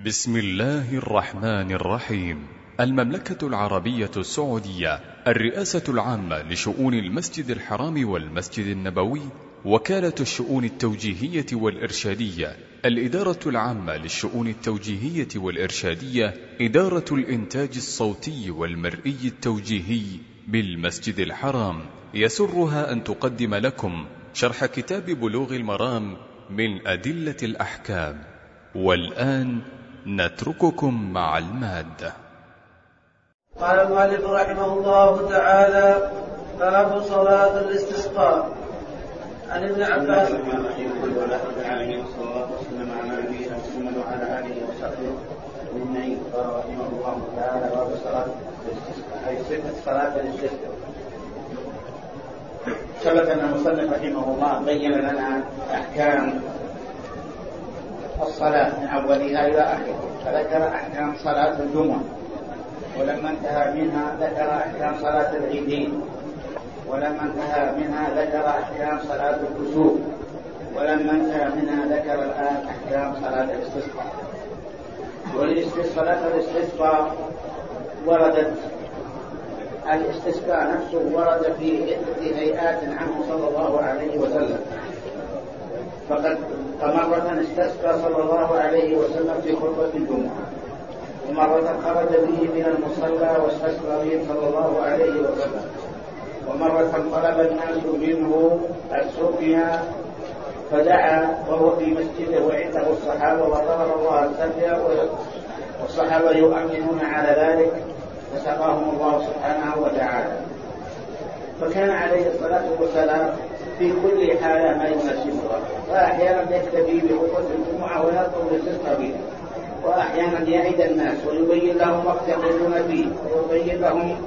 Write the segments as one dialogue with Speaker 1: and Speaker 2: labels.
Speaker 1: بسم الله الرحمن الرحيم. المملكة العربية السعودية، الرئاسة العامة لشؤون المسجد الحرام والمسجد النبوي، وكالة الشؤون التوجيهية والإرشادية، الإدارة العامة للشؤون التوجيهية والإرشادية، إدارة الإنتاج الصوتي والمرئي التوجيهي بالمسجد الحرام، يسرها أن تقدم لكم شرح كتاب بلوغ المرام من أدلة الأحكام. والآن نترككم مع المادة.
Speaker 2: قال المؤلف رحمه الله تعالى: باب صلاة الاستسقاء. عن ابن عباس
Speaker 3: الحمد لله رب العالمين صلى الله وسلم على نبينا محمد وعلى اله وصحبه اجمعين. قال رحمه الله تعالى: باب صلاة الاستسقاء، اي صفة صلاة الاستسقاء. ثبت ان المصنف رحمه الله بين لنا احكام الصلاة من أولها إلى آخرها، فذكر أحكام صلاة الجمعة، ولما انتهى منها ذكر أحكام صلاة العيدين، ولما انتهى منها ذكر أحكام صلاة الكسوف، ولما انتهى منها ذكر الآن أحكام صلاة الاستسقاء. صلاة الاستسقاء وردت، الاستسقاء نفسه ورد في عدة هيئات عنه صلى الله عليه وسلم. فقد مرة استسقى صلى الله عليه وسلم في خطبة الجمعة، ومرة خرج به من المصلى واستسقى به صلى الله عليه وسلم، ومرة طلب الناس منه السقيا فدعا وهو في مسجده وعنده الصحابة وطلب الله السقيا، والصحابة يؤمنون على ذلك فسقاهم الله سبحانه وتعالى. فكان عليه الصلاة والسلام في كل حالة ما يناسبها، وأحيانا يكتفي بخطبة الجمعة ويطلب الاستسقاء به، وأحيانا يعد الناس ويبين لهم وقت يقولون فيه، ويبين لهم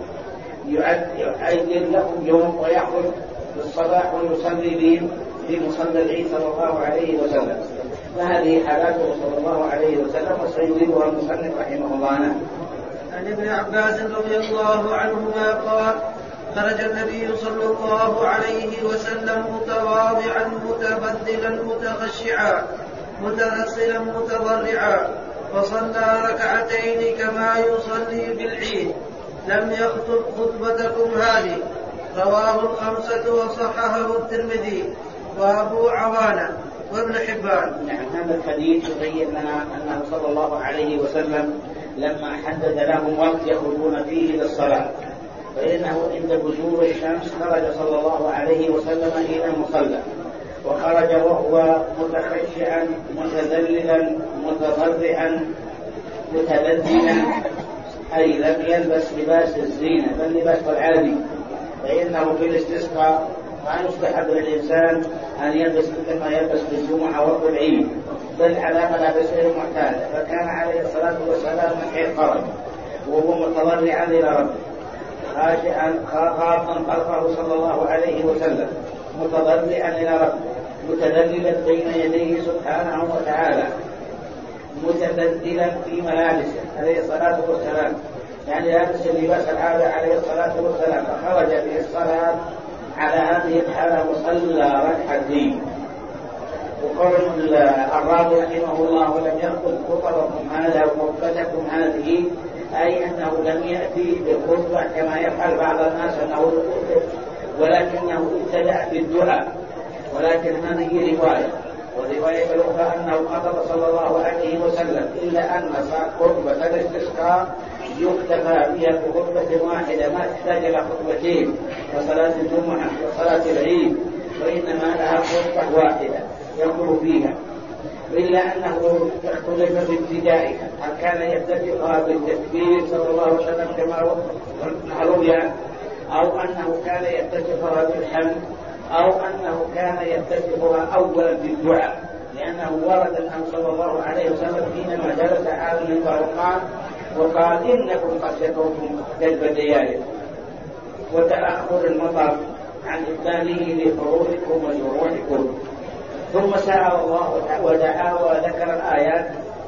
Speaker 3: يعين لهم يوم ويخرج في الصباح ويصلي بهم في مصلى العيد صلى الله عليه وسلم. فهذه حالاته صلى الله عليه وسلم، وسيجيبها المصنف رحمه الله.
Speaker 2: عن ابن عباس رضي الله عنهما قال: خرج النبي صلى الله عليه وسلم متواضعا متبذلا متخشعا متغسلا متضرعا، فصلى ركعتين كما يصلي بالعيد، لم يخطب خطبتكم هذه. رواه الخمسة وصححه الترمذي وأبو عوانة وابن حبان.
Speaker 3: نعم، هذا الحديث يبين لنا أنه صلى الله عليه وسلم لما حدد لهم وقت يخرجون فيه للصلاة، فإنه عند بزوغ الشمس خرج صلى الله عليه وسلم إلى المصلى، وخرج وهو متخشعا متذللا متضرعا متبذلا، أي لم يلبس لباس الزينة بل لباس العادي، فإنه في الاستسقاء ما يستحب للإنسان أن يلبس كما يلبس في الجمعة وفي العيد، بل على ملابسه المعتادة. فكان عليه الصلاة والسلام من حين خرج وهو متضرعا إلى ربه، خاشعا خافا خلقه صلى الله عليه وسلم، متضرعا إلى ربه، متذللا بين يديه سبحانه وتعالى، متبذلا في ملابسه عليه الصلاة والسلام، يعني لابس اللباس العادة عليه الصلاة والسلام. فخرج في الصلاة على هذه الحالة وصلى ركعتين. وقال الراوي رحمه الله: ولم يأخذ خطبكم هذا وخطبتكم هذه، أي أنه لم يأتي بالخطبة كما يفعل بعض الناس أنه يخطب، ولكنه ابتدأ بالدعاء. ولكن هذه رواية، والرواية الأخرى أنه خطب صلى الله عليه وسلم، إلا أن خطبة الاستسقاء يكتفى بها بخطبة واحدة، ما تحتاج إلى خطبتين كصلاة الجمعة وصلاة العيد، وإنما لها خطبة واحدة يخطب فيها، إلا أنه اختلف بابتدائها، هل كان يبتدئها بالتكبير صلى الله عليه وسلم كما روي، أو أنه كان يبتدئها بالحمد، أو أنه كان يبتدئها أولا بالدعاء، لأنه ورد أنه صلى الله عليه وسلم حينما جلس على المنبر وقال: إنكم قد شكوتم جلب الديار وتأخر المطر عن إقباله لفروضكم وجروحكم. ثم سأل الله ودعا وذكر الآيات.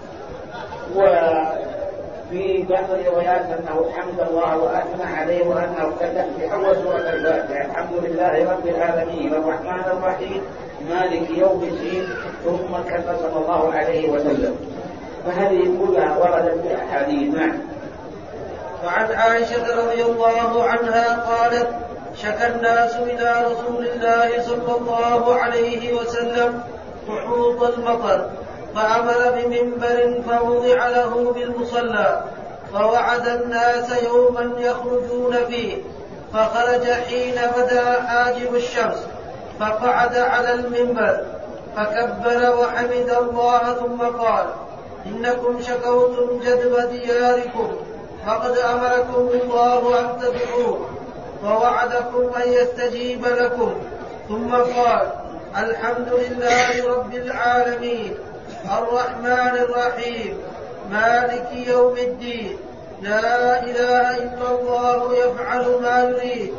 Speaker 3: وفي بعض الروايات أنه حمد الله وأثنى عليه، وأنه كتب في أول سورة الفاتحة: الحمد لله رب العالمين الرحمن الرحيم مالك يوم الدين. ثم كتب صلى الله عليه وسلم. فهذه كلها وردت في أحاديث. نعم.
Speaker 2: وعن عائشة رضي الله عنها قالت: شكى الناس إلى رسول الله صلى الله عليه وسلم سحوط المطر، فعمل بمنبر فوضع له بالمصلى، فوعد الناس يوما يخرجون فيه، فخرج حين بدا حاجب الشمس، فقعد على المنبر فكبر وحمد الله ثم قال: إنكم شكوتم جدب دياركم، فقد أمركم الله أن تدعوه ووعدكم أن يستجيب لكم. ثم قال: الحمد لله رب العالمين الرحمن الرحيم مالك يوم الدين، لا إله إلا الله يفعل ما يريد،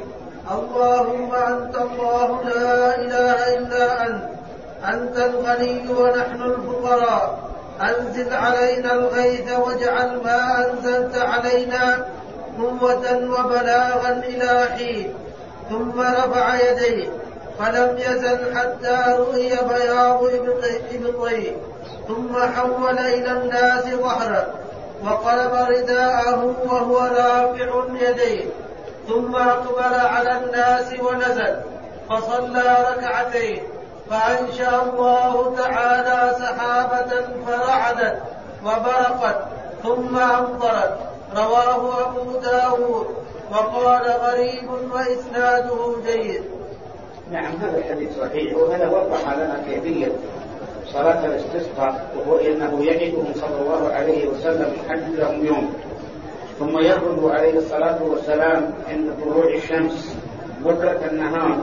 Speaker 2: اللهم أنت الله لا إله إلا أنت الغني ونحن الفقراء، أنزل علينا الغيث واجعل ما أنزلت علينا قوة وبلاغا إلى حين. ثم رفع يديه فلم يزل حتى رؤي بياض إبطيه، ثم حول إلى الناس ظهره وقلب رداءه وهو رافع يديه، ثم أقبل على الناس ونزل فصلى ركعتين، فأنشأ الله تعالى سحابة فرعدت وبرقت ثم أمطرت. رواه أبو داود وقال غريب وإسناده جيد.
Speaker 3: نعم، هذا الحديث صحيح، وهذا وضح لنا كيفية صلاة الاستسقاء، وهو إنه يعدهم صلى الله عليه وسلم يحدد لهم يوم، ثم يخرج عليه الصلاة والسلام عند طلوع الشمس بكرة النهار،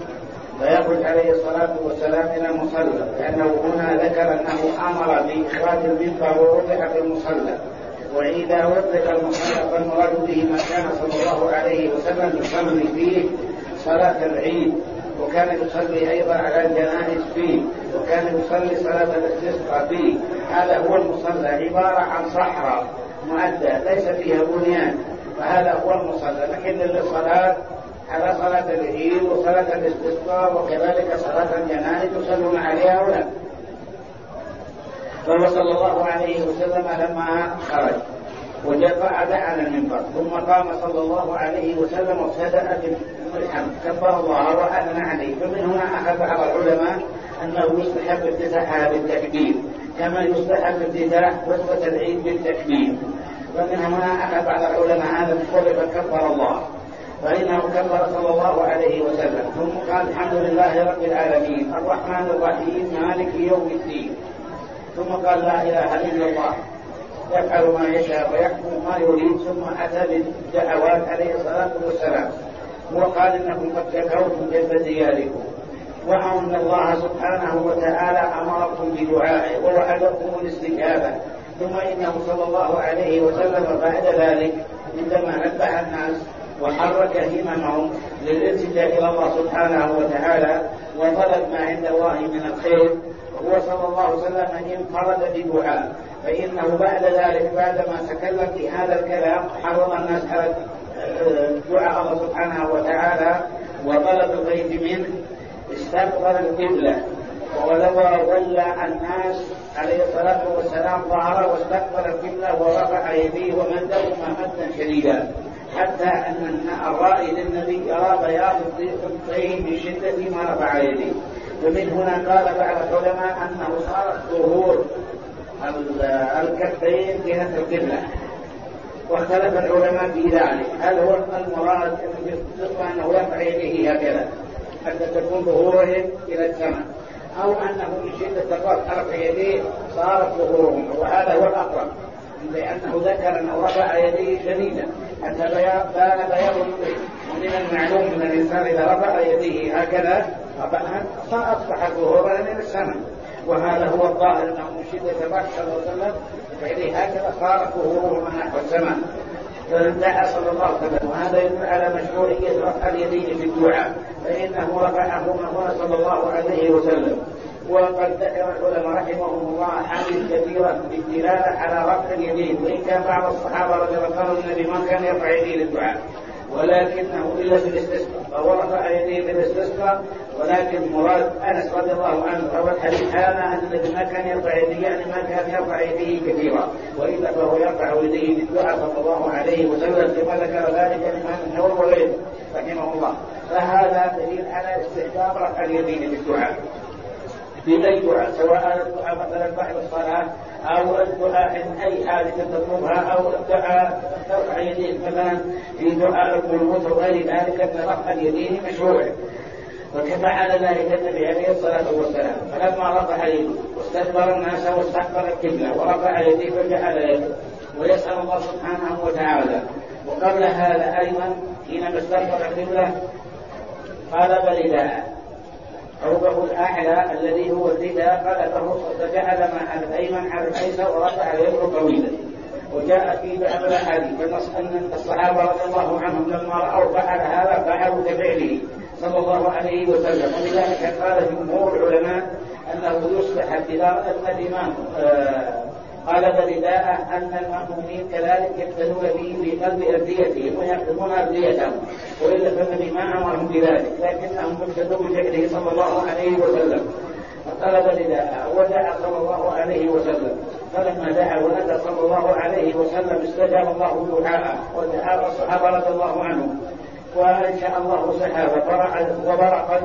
Speaker 3: فيخرج عليه الصلاة والسلام إلى المصلى، لأنه هنا ذكر أنه أمر بإخراج المنبر ووضع في المصلى، وإذا وضع المصلى فالمراد به ما كان صلى الله عليه وسلم يصلي فيه صلاة العيد، وكان يصلي أيضا على الجنائز فيه، وكان يصلي صلاة الاستسقاء فيه. هذا هو المصلى، عبارة عن صحراء مؤدة ليس فيها بنيان، فهذا هو المصلى. لكن للصلاة على صلاة العيد وصلاة الاستسقاء وكذلك صلاة الجنائز يصلون عليها ولا. فهو صلى الله عليه وسلم لما خرج وقعد على المنبر، ثم قام صلى الله عليه وسلم وابتدأ بالحمد، كبر الله وأثنى عليه. فمن هنا أخذ بعض العلماء أنه يستحب افتتاحها بالتكبير كما يستحب افتتاح خطبة العيد بالتكبير. ومن هنا أخذ بعض العلماء هذا القول فكبر الله، فإنه كبر صلى الله عليه وسلم، ثم قال الحمد لله رب العالمين الرحمن الرحيم مالك يوم الدين، ثم قال لا إله إلا الله يفعل ما يشاء ويحكم ما يريد، ثم أتى بالدعوات عليه الصلاة والسلام، وقال إنكم قد شكوتم جدب دياركم، وأن الله سبحانه وتعالى أمركم بدعائه ووعدكم الاستجابة. ثم إنه صلى الله عليه وسلم بعد ذلك عندما نبه الناس وحرك هممهم للالتجاء إلى الله سبحانه وتعالى وطلب ما عند الله من الخير، وهو صلى الله عليه وسلم انفرد بدعاء، فإنه بعد ذلك بعدما تكلم في هذا الكلام حرم الناس على دعاء الله سبحانه وتعالى وطلب الغيث منه، استقبل القبلة ولى الناس عليه الصلاة والسلام ظهر واستقبل القبلة ورفع يديه ومدهما مدا شديدا، حتى أن الرائي للنبي يرى بياض الطين من شدة ما رفع يديه. ومن هنا قال بعض العلماء أنه صار ظهور الكفين جهة القبلة، واختلف العلماء في ذلك، هل هو المراد أنه يرفع يديه هكذا حتى تكون ظهورهم إلى السماء، أو أنه من شدة رفع يديه صارت ظهورهم، وهذا هو الأقرب، لأنه ذكر أنه رفع يديه شديدا حتى بان بياض الطين. ومن المعلوم أن الإنسان إذا رفع يديه هكذا فأصبح ظهورا إلى السماء، وهذا هو الظاهر أنه من شدة الرفع صلى الله عليه وسلم فيديه هكذا صارت ظهورهما نحو السماء، فدعا صلى الله عليه وسلم. وهذا يدل على مشروعية رفع اليدين في الدعاء، فإنه رفعهما هنا صلى الله عليه وسلم. وقد ذكر العلماء رحمهم الله حديث كثيرة بالدلالة على رفع اليدين، وإن كان بعض الصحابة رضي الله عنهم النبي ما كان يرفع يديه للدعاء، ولكنه إلا في الاستسقاء، فهو رفع يديه في الاستسقاء. ولكن مراد أنس رضي الله عنه روى الحديث هذا أن النبي ما كان يرفع يديه، يعني ما كان يرفع يديه كثيرا، وإلا فهو يرفع يديه بالدعاء صلى الله عليه وسلم كما ذكر ذلك الإمام النووي وغيره رحمه الله. فهذا دليل على استحباب رفع اليدين بالدعاء في أي دعاء، سواء الدعاء مثلا بعد الصلاة أو الدعاء من أي حاجة تطلبها، أو الدعاء رفع اليدين مثلا في دعاء القنوت وغير ذلك، أن رفع اليدين مشروع. وكفعل ذلك النبي عليه الصلاة والسلام، فلما رفع يديه واستدبر الناس واستحضر القبلة ورفع يديه فجعل يده ويسأل الله سبحانه وتعالى. وقبل هذا أيضا حينما استدبر القبلة قلب رداءه، عوبه الأعلى الذي هو الرداء قلبه فجعل مع الأيمن على الأيسر ورفع يده طويلا. وجاء في بعض الأحاديث أن الصحابة رضي الله عنهم لما رأوا فعل هذا فعلوا كفعله صلى الله عليه وسلم. ولذلك قال جمهور العلماء أنه يصبح إذا أن الإمام قلب رداءه أن المأمومين كذلك يقتدون به في قلب أرديتهم ويقلبون أرديتهم، وإلا فالنبي ما أمرهم بذلك، لكنهم اقتدوا بفعله صلى الله عليه وسلم. فقلب رداءه ودعا صلى الله عليه وسلم، فلما دعا وندى صلى الله عليه وسلم استجاب الله دعاءه ودعا الصحابة رضي الله عنهم، وأنشأ الله سحابة وبرقت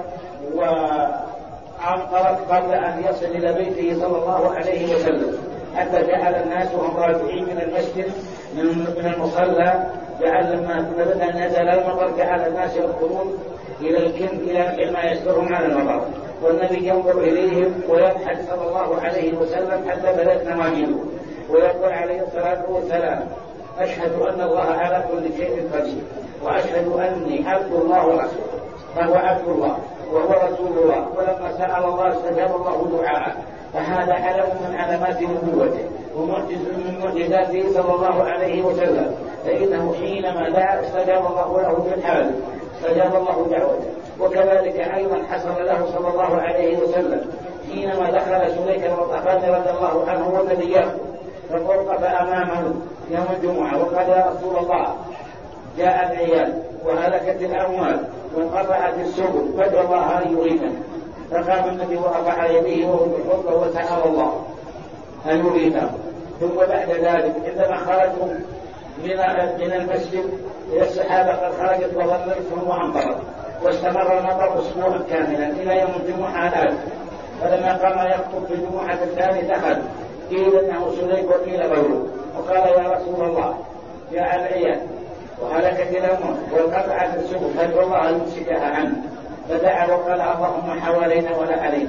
Speaker 3: وعمطرت قبل أن يصل إلى بيته صلى الله عليه وسلم، حتى جعل الناس وهم راجعين من المسجد من المصلى، جعل لما نزل المطر جعل الناس يدخلون إلى الكن إلى ما يسترهم على المطر، والنبي ينظر إليهم ويضحك صلى الله عليه وسلم حتى بدت نواجذه ويقول عليه الصلاة والسلام: أشهد أن الله على كل شيء قدير، وأشهد أني عبد الله ورسوله. فهو عبد الله وهو رسول الله، ولما سأل الله استجاب الله دعاءه. فهذا علم من علامات نبوته ومعجز من معجزاته صلى الله عليه وسلم، فإنه حينما دعا استجاب الله له في الحال، استجاب الله دعوته. وكذلك أيضا حصل له صلى الله عليه وسلم حينما دخل سليك الغطفاني رضي الله عنه والذي يأخذ، فوقف أمامه يوم الجمعة وقال: يا رسول الله، جاء العيال وهلكت الأموال وانقطعت السبل، فادعو الله أن يغيثنا. فقام النبي ورفع يديه وهو بالخطبة وسأل الله أن يغيثه. ثم بعد ذلك عندما خرجوا من المسجد إلى السحابة قد خرجت وظلت ثم أمطرت، واستمر المطر أسبوعا كاملا إلى يوم الجمعة الآن. فلما قام يخطب في الجمعة الثانية دخل، قيل انه سليك وقيل غيره، وقال: يا رسول الله، جاء العيال وهلكت الاموال وانقطعت السبل، فادعو الله ان يمسكها عنه. فدعا وقال: اللهم حوالينا ولا علينا،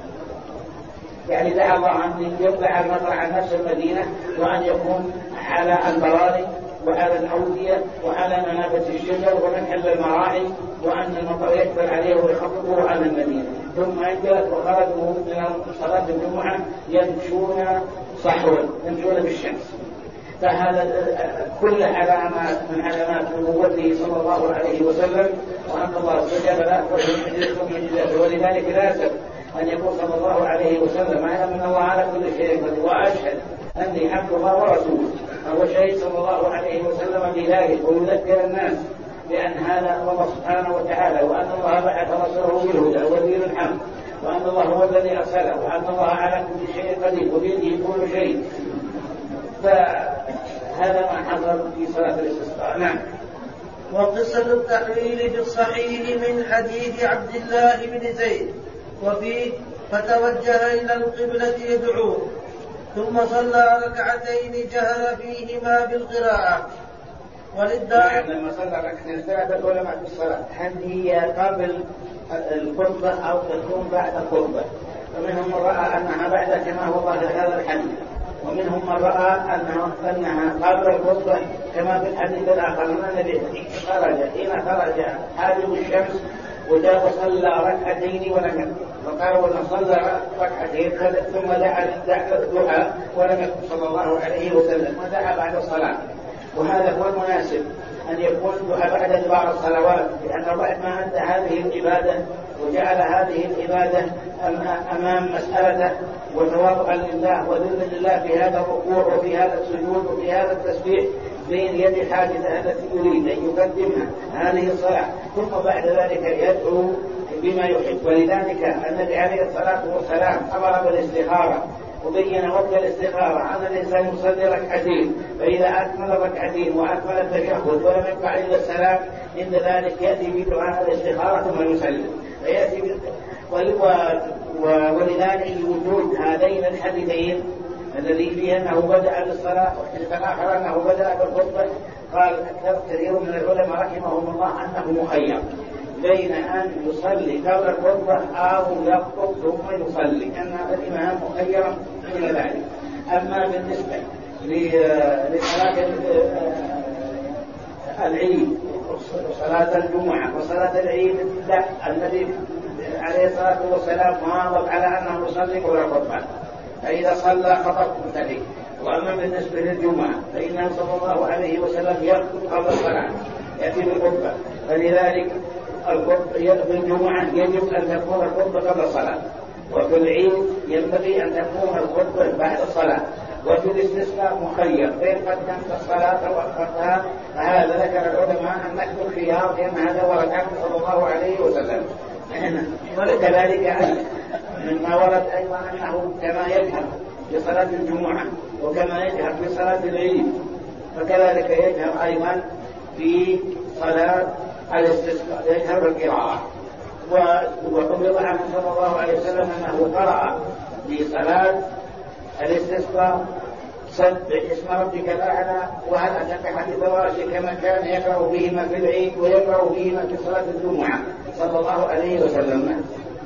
Speaker 3: يعني دعا الله ان يطلع المطر عن نفس المدينه، وان يكون على البراري وعلى الاوديه وعلى منابت الشجر ومنحل المراعي، وان المطر يكبر عليه ويخففه على المدينه. ثم انجلت وخرجوا من صلاه الجمعه يمشون صحوا، يمشون بالشمس. فهذا كل علامات من علامات نبوته صلى الله عليه وسلم، وان الله استجاب له ومعجزته. ولذلك لازم ان يقول صلى الله عليه وسلم: اعلم ان الله على كل شيء قدير، واشهد اني عبد الله ورسوله. فهو شهد صلى الله عليه وسلم بذلك، ويذكر الناس بأن هذا الله سبحانه وتعالى، وأن الله بعث رسوله بالهدى ودين الحق، وأن الله هو الذي أرسله، وأن الله على كل شيء قدير وبيده كل شيء. فهذا ما حصل في صلاة الاستسقاء. نعم.
Speaker 2: وقصة التحويل في الصحيح من حديث عبد الله بن زيد وفيه: فتوجه إلى القبلة يدعو، ثم صلى ركعتين جهر فيهما بالقراءة.
Speaker 3: لما صلى ركعتين اختلف العلماء في الصلاة، هل هي قبل الخطبة أو تكون بعد الخطبة؟ ومنهم من رأى أنها بعد كما هو ظاهر هذا الحديث، ومنهم من رأى أنها قبل الخطبة كما في الحديث الآخر من النبي حين خرج حاجب الشمس وجاء وصلى ركعتين ولم يكن، وقال: ولما صلى ركعتين ثم دعا الدعاء ولم يكن صلى الله عليه وسلم، ودعا بعد الصلاة. وهذا هو المناسب أن يكون الدعاء بعد بعض الصلوات، لأن بعد ما أنت هذه العبادة وجعل هذه العبادة أمام مسألته وتواضعا لله وذل لله في هذا الركوع وفي هذا السجود وفي هذا التسبيح، بين يد الحاجة التي يريد أن يقدمها هذه الصلاة، ثم بعد ذلك يدعو بما يحب. ولذلك النبي عليه الصلاة والسلام أمر بالاستخارة وبين وقت الاستخارة أن الإنسان يصلي ركعتين، فإذا أكمل ركعتين وأكمل التشهد ولم يقع إلا السلام عند ذلك يأتي بدعاء الاستخارة ثم يسلم فيأتي ولذلك وجود هذين الحديثين الذي فيه أنه بدأ بالصلاة والحديث الآخر أنه بدأ بالخطبة، قال كثير من العلماء رحمهم الله أنه مخير بين أن يصلي قبل الخطبة أو يخطب ثم يصلي، أن الإمام مخير من ذلك. أما بالنسبة لصلاة العيد وصلاة الجمعة وصلاة العيد لا، النبي عليه الصلاة والسلام واظب على أنه يصلي قبل الخطبة، فإذا صلى خطب مبتدئ. وأما بالنسبة للجمعة فإنه صلى الله عليه وسلم يخطب قبل الصلاة يأتي بالخطبة، فلذلك في الجمعة يجب أن تكون الخطبة قبل الصلاة، وفي العيد ينبغي أن تكون الخطبة بعد الصلاة، وفي الاستسقاء مخير بين قدمت الصلاة وأخرتها، فهذا ذكر العلماء أن نحن خيار لأن هذا ورد عنه صلى الله عليه وسلم. وكذلك مما ورد أيضا أنه كما يجهر في صلاة الجمعة وكما يجهر في صلاة العيد فكذلك يجهر أيضا في صلاة الاستسقاء، يجهر بالقراءة. وحفظ عنه صلى الله عليه وسلم أنه قرأ في صلاة الاستسقاء سبح اسم ربك الأعلى وهل أتاك حديث الغاشية، كما كان يقرأ بهما في العيد ويقرأ بهما في صلاة الجمعة صلى الله عليه وسلم.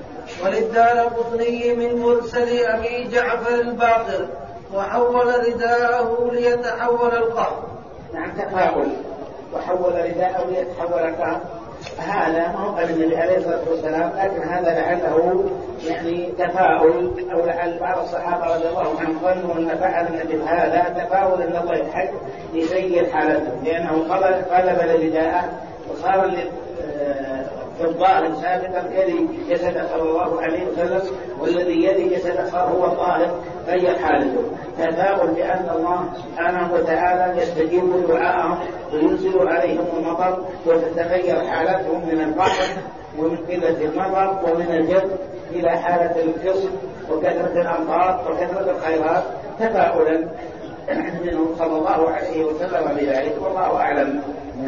Speaker 2: وللدارقطني من مرسل أبي جعفر الباقر وحول رداءه ليتحول القهر.
Speaker 3: نعم، تفاؤل وحول رداءه ليتحول القهر، هذا ما هو قال النبي عليه الصلاة والسلام، لكن هذا لعله يعني تفاؤل، أو لعل بعض الصحابة رضي الله عنهم ظنوا أن فعل النبي هذا تفاؤل أن الله يحج ليسير حالته، لأنه قلب الرداء وصار في الظاهر سابقا يلي جسد صلى الله عليه وسلم، والذي يلي جسد صار هو الظاهر غير حالته، تفاؤل بأن الله سبحانه وتعالى يستجيب دعاءهم وينزل عليهم المطر وتتغير حالتهم من البحر ومن قلة المطر ومن الجد إلى حالة القصر وكثرة الأمطار وكثرة الخيرات، تفاؤلا منه صلى الله عليه وسلم بذلك، والله أعلم.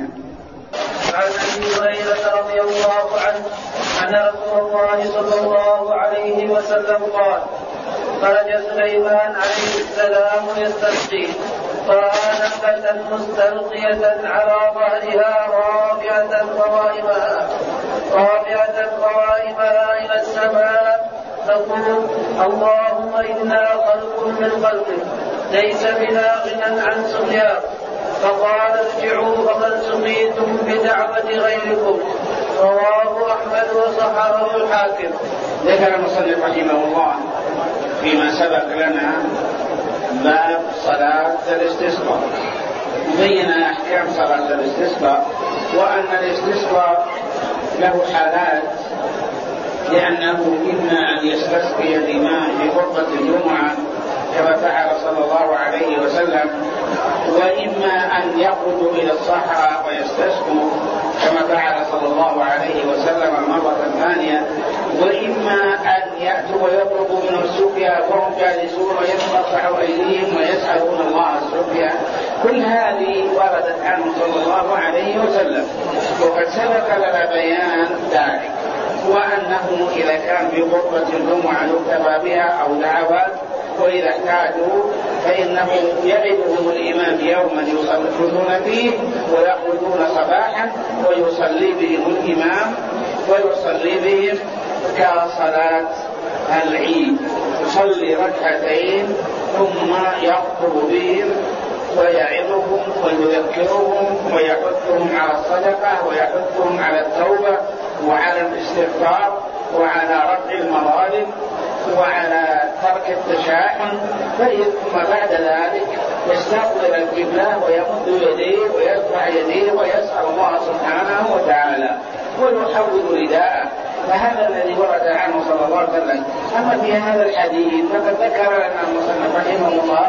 Speaker 2: عن ابي هريره رضي الله عنه ان رسول الله صلى الله عليه وسلم قال: خرج سليمان عليه السلام يستسقي فراى نخله مستلقيه على ظهرها رافعه قوائمها الى السماء تقول: اللهم انا خلق من خلقك ليس بنا غنى عن سقياك. فقال: ارجعوا فقد سقيتم بدعوة غيركم. رواه أحمد وصححه الحاكم.
Speaker 3: ذكر المصنف رحمه الله فيما سبق لنا باب صلاة الاستسقاء، بين أحكام صلاة الاستسقاء، وأن الاستسقاء له حالات، لأنه إما أن يستسقي الإمام في خطبة الجمعة كما فعل صلى الله عليه وسلم، وإما أن يخرجوا إلى الصحراء ويستسقوا كما فعل صلى الله عليه وسلم المرة الثانية، وإما أن يأتوا ويطلبوا من السقيا وهم جالسون ويتقطعوا أيديهم ويسألون الله السقيا. كل هذه وردت عنه صلى الله عليه وسلم، وقد سبق لنا بيان ذلك، وأنه إذا كان في خطبة الجمعة يكتفى بها أو دعوات، وإذا احتاجوا فإنه يعدهم الإمام يوما يصلون فيه ويخرجون صباحا ويصلي بهم الإمام ويصلي بهم كصلاة العيد، يصلي ركعتين ثم يخطب بهم ويعظهم ويذكرهم ويحثهم على الصدقة ويحثهم على التوبة وعلى الاستغفار وعلى رفع المظالم وعلى ترك التشاحن. ثم بعد ذلك يستقبل القبلة ويمد يديه ويرفع يديه ويسأل الله سبحانه وتعالى ويحول رداءه. فهذا الذي ورد عنه صلى الله عليه وسلم. أما في هذا الحديث فقد ذكر لنا المصنف رحمه الله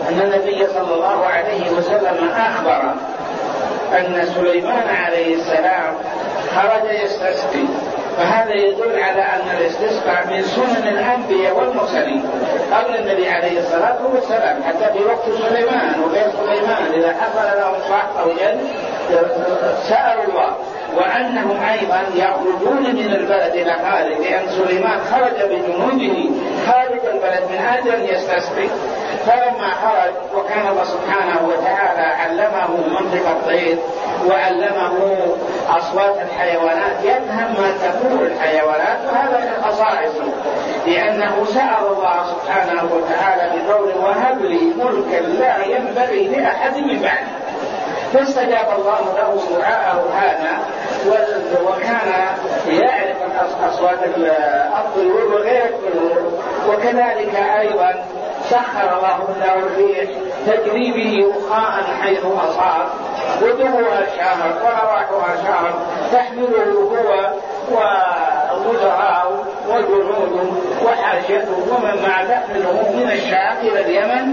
Speaker 3: أن النبي صلى الله عليه وسلم أخبر أن سليمان عليه السلام خرج يستسقي، فهذا يدل على أن الاستسقاء من سنن الأنبياء والمرسلين قبل النبي عليه الصلاة والسلام، حتى في وقت سليمان وغير سليمان إذا حصل لهم صح أو جد سألوا الله. وأنهم أيضا يخرجون من البلد إلى خارج، لأن سليمان خرج بجنوده خارج البلد من أجل أن يستسقي. فلما خرج وكان الله سبحانه وتعالى علمه منطق الطير وعلمه أصوات الحيوانات يفهم ما تقول الحيوانات، وهذا من خصائصه، لأنه سأل الله سبحانه وتعالى بقول وهب لي ملكا لا ينبغي لأحد من بعدي، فاستجاب الله له دعاءه هذا، وكان يعرف أصوات الطيور وغير الطيور. وكذلك أيضا سخر الله له الريح تجري به رخاء حيث أصاب، غدوها شهر ورواحها شهر، تحمله هو ووزراء وجنوده وحاشيته ومن معه تحمله من الشام إلى اليمن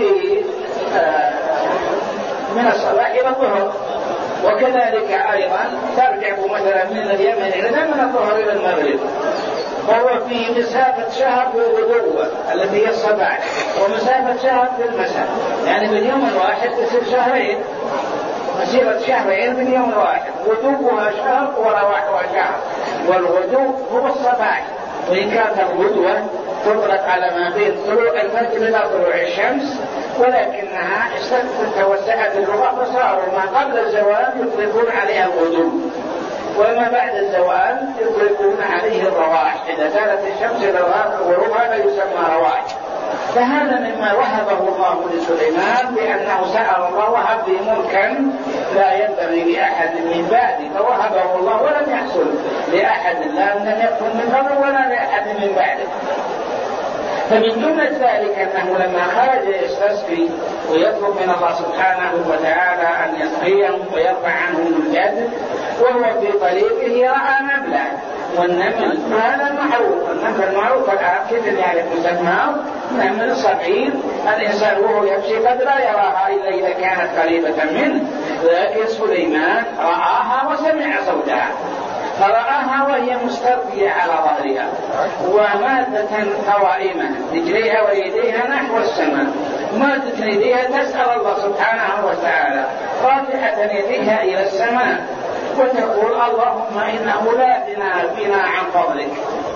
Speaker 3: من الصباح إلى الظهر. وكذلك أيضا ترجع مثلا من اليمن إلى من الظهر إلى المغرب، وهو في مسافة شهر في الغدوة التي هي الصباح، ومسافة شهر في المساء، يعني باليوم الواحد تصير شهرين، مسيرة شهرين باليوم الواحد، غدوها شهر ورواحها شهر. والغدو هو الصباح، وإن كانت الغدوة تطلق على ما بين طلوع الفجر إلى طلوع الشمس، ولكنها توسعت اللغة فصاروا ما قبل الزوال يطلقون عليها الغدو، وما بعد الزوال يطلقون عليه الرواح. إذا كانت الشمس إلى الغروب هذا يسمى رواح. فهذا مما وهبه الله لسليمان، بأنه سأل الله وهب لي ملكا لا ينبغي لأحد من بعدي، فوهبه الله ولم يحصل لأحد، لا لم يكن من قبل ولا لأحد من بعده. فمن جملة ذلك أنه لما خرج يستسقي ويطلب من الله سبحانه وتعالى أن يسقيهم ويرفع عنهم الجد، وهو في طريقه رأى نملة، والنمل هذا معروف، النمل المعروف الآن كيف يعرف مسماه؟ نمل صغير الإنسان وهو يمشي قد لا يراها إلا إذا كانت قريبة منه، لكن سليمان رآها وسمع صوتها، فرآها وهي مستلقية على ظهرها ومادة قوائمة، رجليها ويديها نحو السماء، مادة يديها تسأل الله سبحانه وتعالى، رافعة يديها إلى السماء وتقول اللهم إنه لا غنى عن فضلك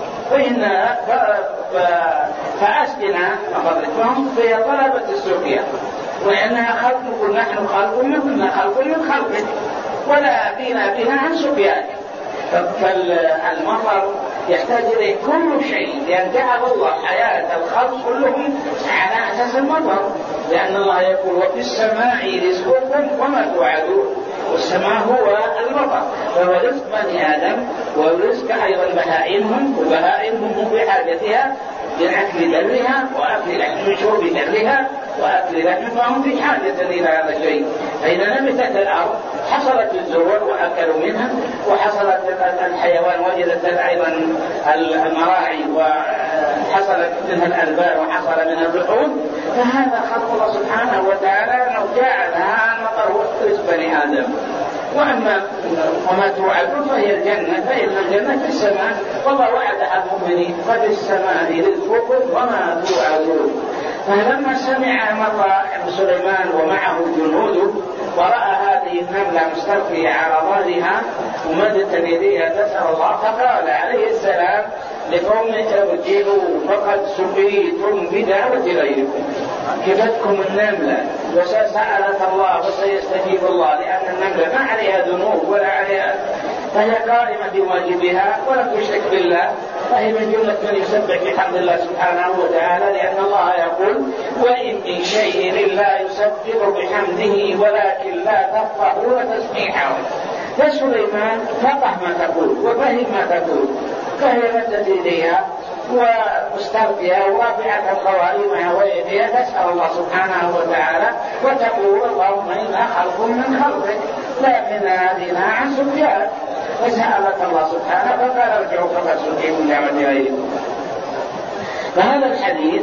Speaker 3: فأسقنا عن فضلك. فهم في طلبة السقيا، وإنها خلقكم نحن خلق منكم خلق من خلقك، ولا غنى بنا عن سقياك. فالمطر يحتاج إليه كل شيء، لأن جعل الله حياة الخلق كلهم على أساس المطر، لأن الله يقول وفي السماء رزقكم وما توعدون، والسماء هو المطر، فهو رزق بني آدم ورزق أيضا بهائمهم، وبهائمهم هم بحاجتها لأكل درها وأكل لحم شرب درها وأكل لحم، فهم في حاجة إلى هذا الشيء. فإذا نبتت الأرض حصلت الزروع وأكلوا منها، وحصلت الحيوان وجدت أيضا المراعي وحصلت منها الألبان وحصل منها البحوث. فهذا خلق الله سبحانه وتعالى أنه جعلها المطر رزق بني آدم. وما توعدون فهي الجنة، فإن الجنة في السماء، والله وعدها المؤمنين ففي السماء رزقكم وما توعدون. فلما سمع مطر سليمان ومعه جنوده ورأى هذه النملة مستلقية على ظهرها ومدت يديها تسأل الله، فقال عليه السلام لقوم ارجعوا فقد سقيتم بدعوة غيركم، كفتكم النملة وسألت الله وسيستجيب الله، لأن النملة ما عليها ذنوب ولا عليها، فهي قائمة بواجبها ولم تشرك بالله، فهي من جملة من يسبح بحمد الله سبحانه وتعالى، لأن الله يقول وإن من شيء إلا يسبح بحمده ولكن لا تفقهون تسبيحهم. فسليمان فقه ما تقول وفهم ما تقول، فهي مدت يديها ومستلقية ورافعة قوائمها ويديها تسأل الله سبحانه وتعالى وتقول اللهم إنا خلق من خلقك لا غنى عن سقياك. فسألت الله سبحانه فقال ارجعوا فقد سقيتم بدعوة غيركم. فهذا الحديث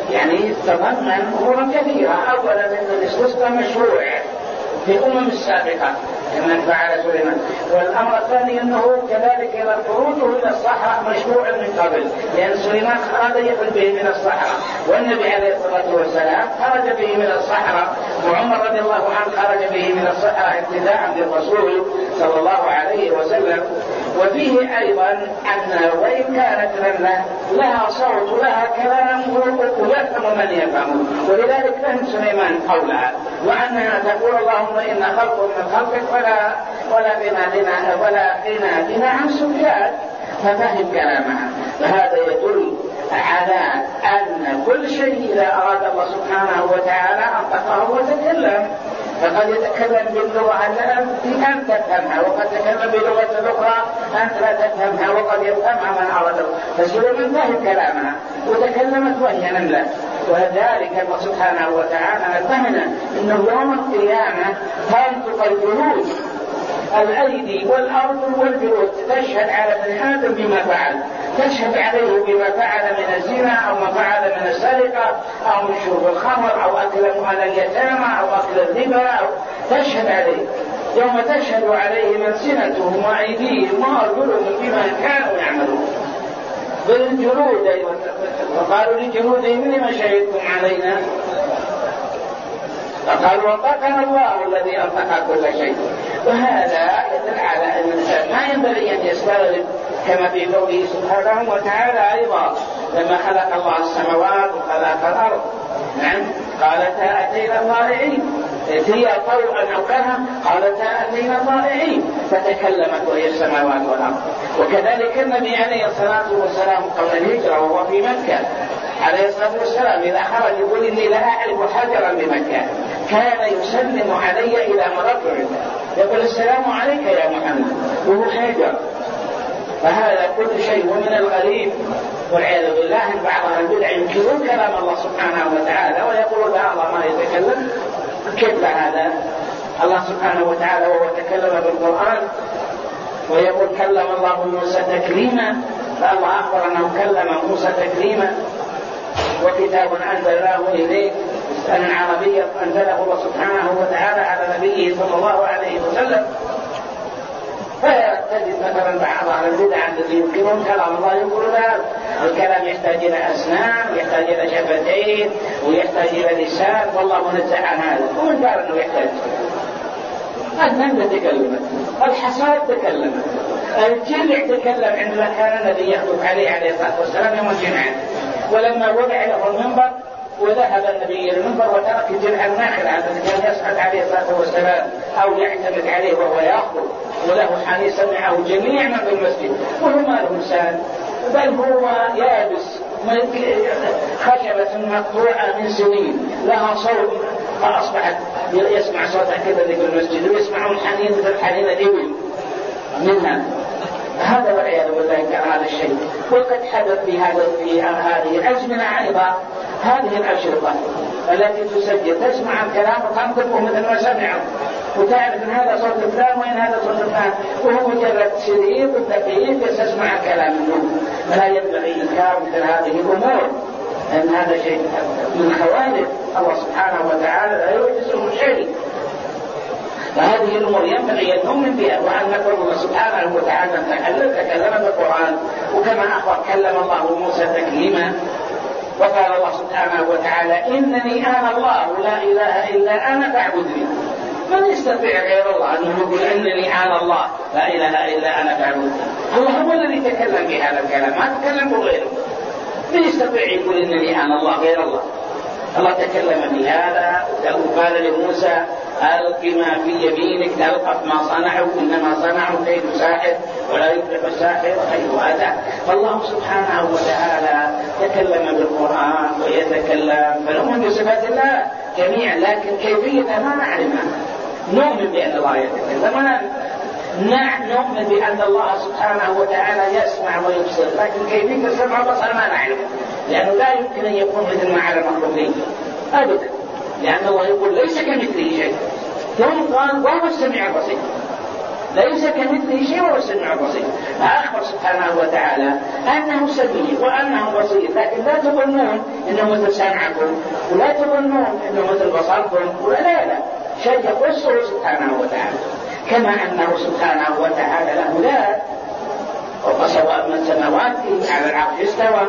Speaker 3: يعني تضمن أمورا كثيرة. أولا أن الاستسقاء مشروع في الأمم السابقة كما فعل سليمان، والأمر الثاني أنه كذلك خروجه إلى الصحراء مشروع من قبل، لأن سليمان أراد يخرج به من الصحراء، والنبي عليه الصلاة والسلام خرج به من الصحراء، وعمر رضي الله عنه خرج به من الصحراء ابتداء بالرسول صلى الله عليه وسلم. وفيه أيضا أن وإن كانت نملة لها صوت ولها كلام ويفهم من يفهم، ولذلك فهم سليمان قولها، وأنها تقول اللهم إن خلق من خلقك ولا غنى بنا عن سكات، ففهم كلامها. فهذا يدل على أن كل شيء إذا أراد الله سبحانه وتعالى أنطقه وتكلم، فقد يتكلم باللغة التي أنت تفهمها، وقد يتكلم بلغة أخرى أنت لا تفهمها وقد يفهمها من أراد. فسليمان فهم كلامها وتكلمت وهي نملة، وذلك الله سبحانه وتعالى نبهنا أنه يوم القيامة تنطق الجلود، الأيدي والأرض والجلود تشهد على ابن آدم بما فعل، تشهد عليه بما فعل من الزنا أو ما فعل من السرقة أو من شرب الخمر أو أكل أموال اليتامى أو أكل الربا، تشهد عليه يوم تشهد عليهم ألسنتهم وأيديهم وأرجلهم بما كانوا يعملون بالجلود. وقالوا لجلودهم لما شهدتم علينا؟ فقالوا أنطقنا الله الذي أنطق كل شيء. وهذا يدل على أن الإنسان ما ينبغي أن يستغرب، كما في قوله سبحانه وتعالى أيضا لما خلق الله السماوات وخلق الأرض، نعم قالتا أتينا طائعين، هي طوعا أو كرها قالتا أتينا طائعين، فتكلمت وهي السماوات والأرض. وكذلك النبي عليه الصلاة والسلام قبل الهجرة وهو في مكة عليه الصلاة والسلام إذا خرج يقول إني لا أعرف حجرا بمكة، كان يسلم علي إلى مرضه، يقول السلام عليك يا محمد وهو حجر. فهذا كل شيء ومن الغريب والعياذ بالله ان بعض البدع ينكرون كلام الله سبحانه وتعالى ويقولون لا الله ما يتكلم. كيف هذا؟ الله سبحانه وتعالى وهو تكلم بالقرآن ويقول كلم الله موسى تكليما، فالله أخبر أنه كلم موسى تكليما، وكتاب أنزلناه إليك لسانا عربيا أنزله الله سبحانه وتعالى على نبيه صلى الله عليه وسلم. فتجد مثلا بعض أهل البدع الذي ينكرون كلام الله يقول لا الكلام يحتاج إلى أسنان ويحتاج إلى شفتين ويحتاج إلى لسان، والله منزه عن هذا. ومن قال أنه يحتاج؟ النملة تكلمت، الحصاد تكلمت، الجرع تكلم عندما كان الذي يخطب عليه عليه الصلاة والسلام يوم الجمعة، ولما وضع له المنبر وذهب النبي المنبر وترك الجرع الناخل الذي كان يصعد عليه الصلاة والسلام أو يعتمد عليه وهو يخطب، وله حديث سمعه جميع من في المسجد وهو ما له لسان، بل هو يابس خشبة مقطوعة من سنين لها صوت، فأصبحت يسمع صوتها كذا في المسجد ويسمعون حنين مثل حنين الإبل منها. هذا والعياذ بالله كان هذا الشيء. وقد حدث في هذه الأزمنة أيضا هذه الأشرطة التي تسجل تسمع الكلام وتنطقه مثل ما سمعه وتعرف ان هذا صوت فلان وين هذا صوت فلان، وهو مجرد شريط وتكييف يسمع كلام منه. فلا ينبغي انكار مثل هذه الامور، ان هذا شيء من خوارق الله سبحانه وتعالى لا يعجزه شيء. فهذه الامور ينبغي ان نؤمن بها، وان نقول الله سبحانه وتعالى تكلم بالقران، وكما اخبر كلم الله موسى تكليما. وقال الله سبحانه وتعالى إنني أنا الله لا إله إلا أنا فاعبدني. من يستطيع غير الله أنه يقول إنني أنا الله لا إله إلا أنا فاعبدني؟ الله هو الذي تكلم بهذا الكلام، ما تكلم بغيره. من يستطيع يقول إنني أنا الله غير الله؟ الله تكلم بهذا وقال لموسى ألق ما في يمينك تلقف ما صنعوا إنما صنعوا كيد ساحر ولا يفلح الساحر حيث أتى. فالله سبحانه وتعالى تكلم بالقرآن ويتكلم فنؤمن بصفات الله جميعا، لكن كيفية ما نعلمها. نؤمن بأن الله يتكلم، نؤمن بأن الله سبحانه وتعالى يسمع ويبصر، لكن كيفية السمع والبصر ما نعلم، لأنه لا يمكن أن يكون مثل ما على المخلوقين أبدا، لأن الله يقول ليس كمثله شيء، ثم قال وهو السميع البصير. ليس كمثله شيء وهو السميع البصير. فأخبر سبحانه وتعالى أنه سميع وأنه بصير، لكن لا تظنون أنه مثل سمعكم ولا تظنون أنه مثل بصركم لا شيء يخصه سبحانه وتعالى. كما أنه سبحانه وتعالى له ذات وسواء من سماواته على العرش استوى.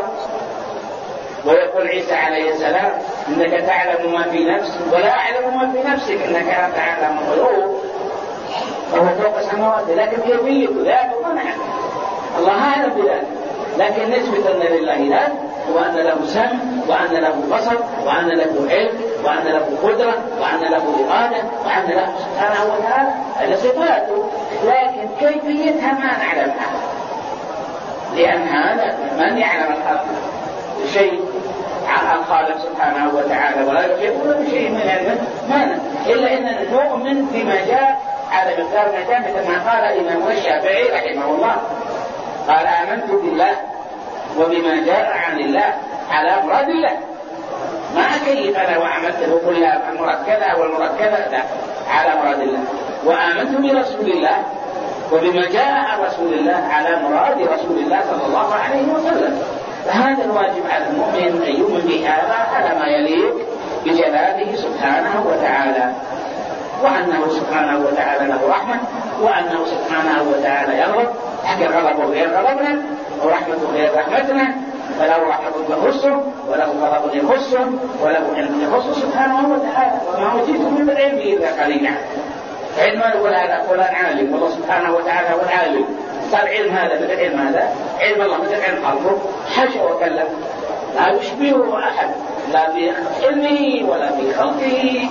Speaker 3: ويقول عيسى عليه السلام إنك تعلم ما في نفسي ولا أعلم ما في نفسك إنك لا تعلم الغيوب، وهو فوق سماواته، لكن كيفية ذاته ما نعلم. الله أعلم بذلك، لكن نثبت أن لله ذات وأن له سمع وأن له بصر وأن له علم وأن له قدرة وأن له إرادة وأن له سبحانه وتعالى هذا صفاته، لكن كيفيتها ما نعلمها، لأن هذا من يعلم الخلق شيء عن الخالق سبحانه وتعالى ولا يحيطون بشيء من علمه ما إلا أننا نؤمن بما جاء على مقدار ما جاء، كما قال الإمام الشافعي رحمه الله قال آمنت بالله وبما جاء عن الله على مراد الله، ما أكيف أنا وعملته كلها المراد كذا والمراد كذا، لا، على مراد الله. وآمنت برسول الله وبما جاء عن رسول الله على مراد رسول الله صلى الله عليه وسلم. فهذا الواجب على المؤمن أن يؤمن بهذا على ما يليق بجلاله سبحانه وتعالى، وأنه سبحانه وتعالى له رحمة، وأنه سبحانه وتعالى يغضب، حكى غضبه غير غضبنا ورحمته غير رحمتنا، فله رحمة يخصه وله غضب يخصه وله علم يخصه سبحانه وتعالى. وما أوتيتم من العلم إلا قليلا. علم يقول هذا فلان عالم، والله سبحانه وتعالى هو العالم. صار علم هذا مثل علم هذا، علم الله مثل علم خلقه، حاشا وكلا، لا يشبهه أحد لا بعلمه ولا بخلقه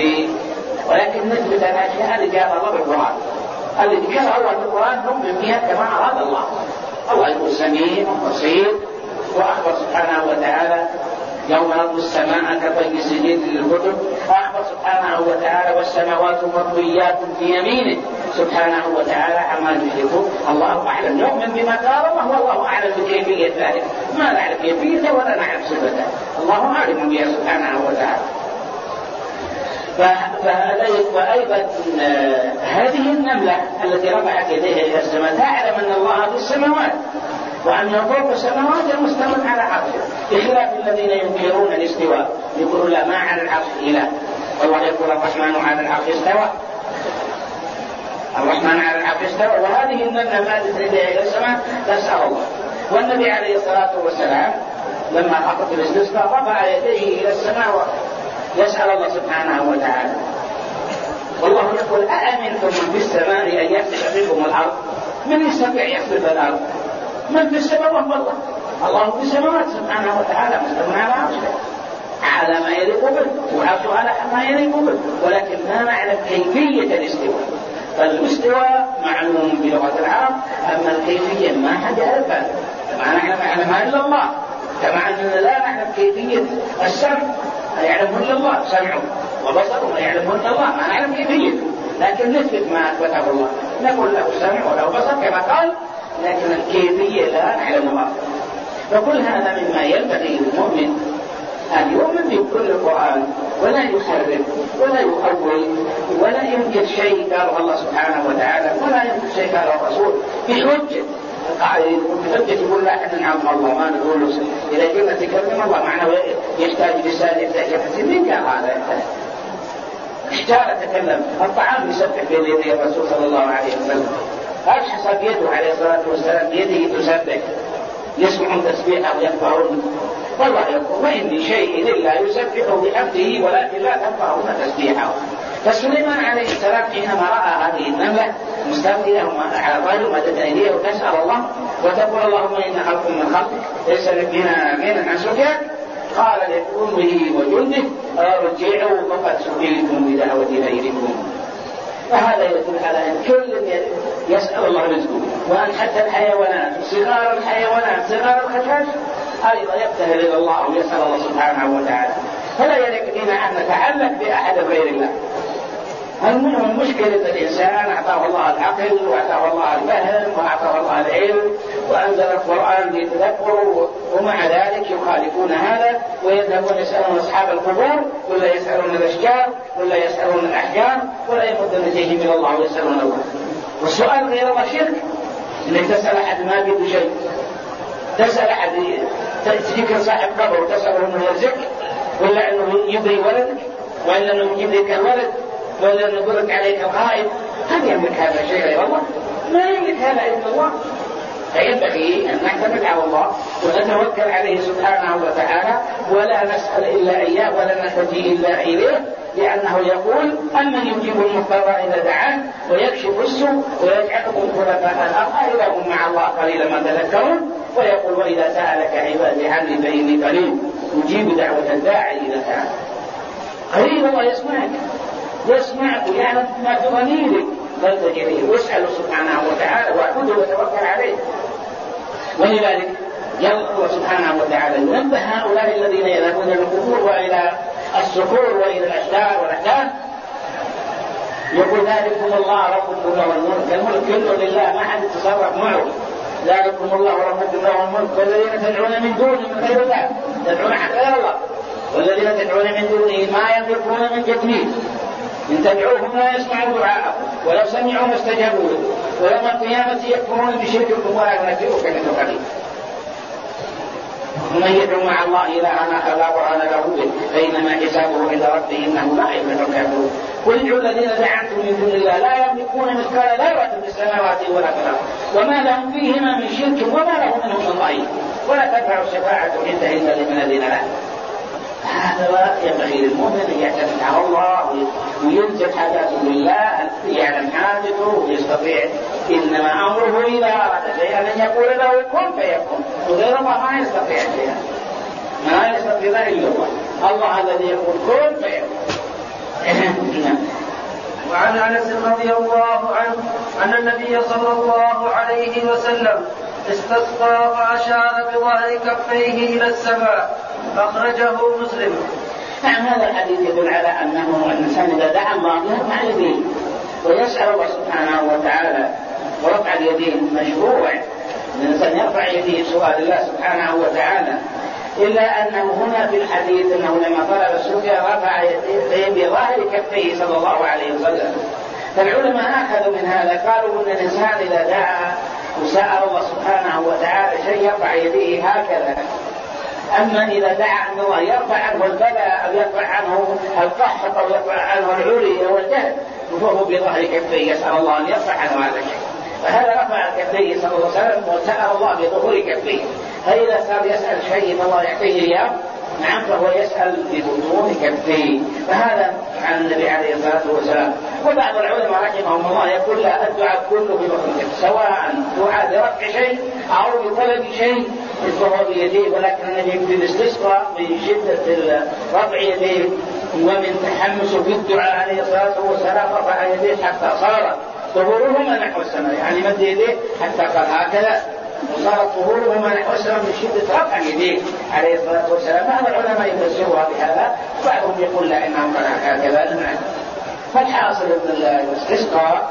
Speaker 3: ولكن نثبت الأشياء التي جاء الله بالقرآن، التي كان الله بالقرآن نؤمن بها كما أراد الله. الله يقول سميع بصير، وأخبر سبحانه وتعالى يوم نطوي السماء كطي السجل للكتب، وأخبر سبحانه وتعالى والسماوات مطويات في يمينه سبحانه وتعالى عما يشركون. الله أعلم، نؤمن بما قال الله والله أعلم بكيفية ذلك، ما نعرف كيفيته ولا نعرف صفته، الله أعلم بها سبحانه وتعالى. وأيضا هذه النملة التي رفعت يديها إلى السماء تعلم أن الله في السماوات وأنه فوق السماوات مستوى على عرشه، بخلاف الذين ينكرون الاستواء، يقولون لا ما على العرش إله، والله يقول الرحمن على العرش استوى، الرحمن على العرش استوى. وهذه النملة مادت يديها إلى السماء تسأل الله. والنبي عليه الصلاة والسلام لما خطب الاستسقاء رفع يديه إلى السماء يسأل الله سبحانه وتعالى، والله يقول أأمنتم من في السماء أن يخسف بكم الأرض؟ من يستطيع يخسف الأرض؟ من في السماء والله، الله في السماوات سبحانه وتعالى مستوى على عرشه على ما يليق به، وعرشه على ما يليق به، ولكن ما نعلم كيفية الاستواء. فالاستواء معلوم بلغة العرب، أما الكيفية ما حد يعرفها، ما نعلمها إلا الله. كما أننا لا نعلم كيفية السمع، لا يعلمه إلا الله، سمعه وبصره لا يعلمه إلا الله، ما نعلم كيفيته، لكن نثبت ما أثبته الله، نقول له سمع وله بصر كما قال، لكن الكيفية لا نعلمها. فكل هذا مما ينبغي للمؤمن أن يؤمن بكل القرآن ولا يحرف ولا يؤول ولا ينكر شيء قال الله سبحانه وتعالى ولا ينكر شيء قال الرسول بحجة. بحجة يقول لا أحد نعظم الله ما نقول إذا كنا تكلم الله معنا يحتاج لسان يحتاج حسين. من قال هذا؟ احتاج تكلم. الطعام يسبح بين يدي الرسول صلى الله عليه وسلم، أشحص بيده عليه الصلاة والسلام بيده تسبح، يسمعون تسبيحه ويكفرون. والله يقول وإن من شيء إلا يسبح بحمده ولكن لا تفقهون تسبيحه. فسليمان عليه السلام حينما رأى هذه النملة مستلقية على ظهره مدت أيديه وتسأل الله وتقول اللهم إن خلق من خلقك ليس بنا غنى عن سؤالك، قال لأمه وجنده ارجعوا فقد سئلتم بدعوة غيركم. فهذا يدل على أن كل يسأل الله رزقه، وأن حتى الحيوانات صغار الحيوانات صغار الخشاش أيضا يبتهل إلى الله ويسأل الله سبحانه وتعالى. فلا يليق بنا أن نتعلق بأحد غير الله. المشكلة الإنسان أعطاه الله العقل وأعطاه الله الفهم وأعطاه الله العلم وأنزل القرآن ليتذكروا، ومع ذلك يخالفون هذا ويذهبون يسألون أصحاب القبور ولا يسألون الأشجار ولا يسألون الأحجار ولا يمدون يديهم إلى الله ويسألون الله. والسؤال غير الله شرك، انك تسأل احد ما بيده شيء، تسأل احد تجيك صاحب قبر وتسأله انه يرزقك، ولا انه يبري ولدك، ولا انه يجيب لك الولد، ولا انه يقول لك عليك الغائب. هل يملك هذا شيء غير الله؟ ما يملك هذا الا الله. فينبغي ان نعتمد على الله ونتوكل عليه سبحانه وتعالى، ولا نسأل الا اياه ولا نهتدي الا اليه، لأنه يقول: أمن يجيب المضطر إذا دعاه ويكشف السوء ويجعلكم خلفاء الأرض أإله مع الله قليلا ما تذكرون. ويقول: وإذا سألك عبادي عني فإني قريب أجيب دعوة الداعي إذا دعاه. قريب الله يسمعك يعني ما تغني لك، فالتجئ إليه واسأله سبحانه وتعالى واعبده وتوكل عليه. ولذلك الله سبحانه وتعالى ينبه هؤلاء الذين يذهبون إلى القبور وإلى الصخور وإلى الأشجار والأحجار، يقول: ذلكم الله ربكم له الملك، الملك كله لله، ما حد يتصرف معه. ذلكم الله ربكم له الملك، والذين تدعون من دونه من غير الله تدعون حق غير الله، والذين تدعون من دونه ما يملكون من جديد، إن تدعوهم لا يسمعوا دعاءكم ولو سمعوا ما استجابوا لكم، ويوم القيامة يكفرون بشرككم ولا ينبئوك مثل خبير. ومن يدعو مع الله إلها آخر لا برهان له به فإنما حسابه عند ربه إنه لا يفلح الكافرون. قل ادعوا الذين زعمتم من دون الله لا يملكون مثقال ذرة في السماوات ولا في الأرض وما لهم فيهما من شرك وما له منهم من ظهير ولا تنفع الشفاعة عنده إلا لمن أذن له. هذا ينبغي للمؤمن أن يعتمد على الله وينزل حاجاته لله، يعلم حاجته ويستطيع. إنما أمره إذا أراد شيئا أن يقول له كن فيكون، وغير الله ما يستطيع شيئا، ما يستطيع إلا الله الذي يقول كن فيكون.
Speaker 2: وعن أنس رضي الله عنه أن النبي صلى الله عليه وسلم استسقى وأشار بظهر كفيه إلى السماء، أخرجه مسلم.
Speaker 3: نعم، هذا الحديث يدل على أنه الإنسان إذا دعا الله يرفع يديه ويسأل الله سبحانه وتعالى، ورفع اليدين مشروع، الإنسان يرفع يديه سؤال الله سبحانه وتعالى. إلا أنه هنا في الحديث أنه لما طلب السقيا رفع يديه بظاهر كفيه صلى الله عليه وسلم. فالعلماء أخذوا من هذا قالوا أن الإنسان إذا دعا وسأل الله سبحانه وتعالى شيء يرفع يديه هكذا. أما إذا دعا أن الله يرفع عنه البلاء أو يرفع عنه القحط أو يرفع عنه العري أو الجهل فهو بظهر كفيه يسأل الله أن يرفع عنه هذا الشيء. فهذا رفع كفيه صلى الله عليه وسلم وسأل الله بظهور كفيه. فإذا صار يسأل شيء فالله يعطيه إياه، نعم، فهو يسأل ببطون كفيه. فهذا عن النبي عليه الصلاة والسلام. وبعض العلماء رحمهم الله يقول لا، الدعاء كله ببطون كفيه، سواء دعاء برفع شيء أو بطلب شيء فهو بيديه. ولكن النبي في الاستسقاء من شدة رفع يديه ومن تحمسه في الدعاء عليه الصلاة والسلام رفع يديه حتى صار ظهورهما نحو السماء، يعني مد يديه حتى قال هكذا وصارت ظهورهما نحو السماء من شدة رفع يديه عليه الصلاة والسلام. بعض العلماء يفسرها بهذا، بعضهم يقول لا إنه قال هكذا. فالحاصل أن الاستسقاء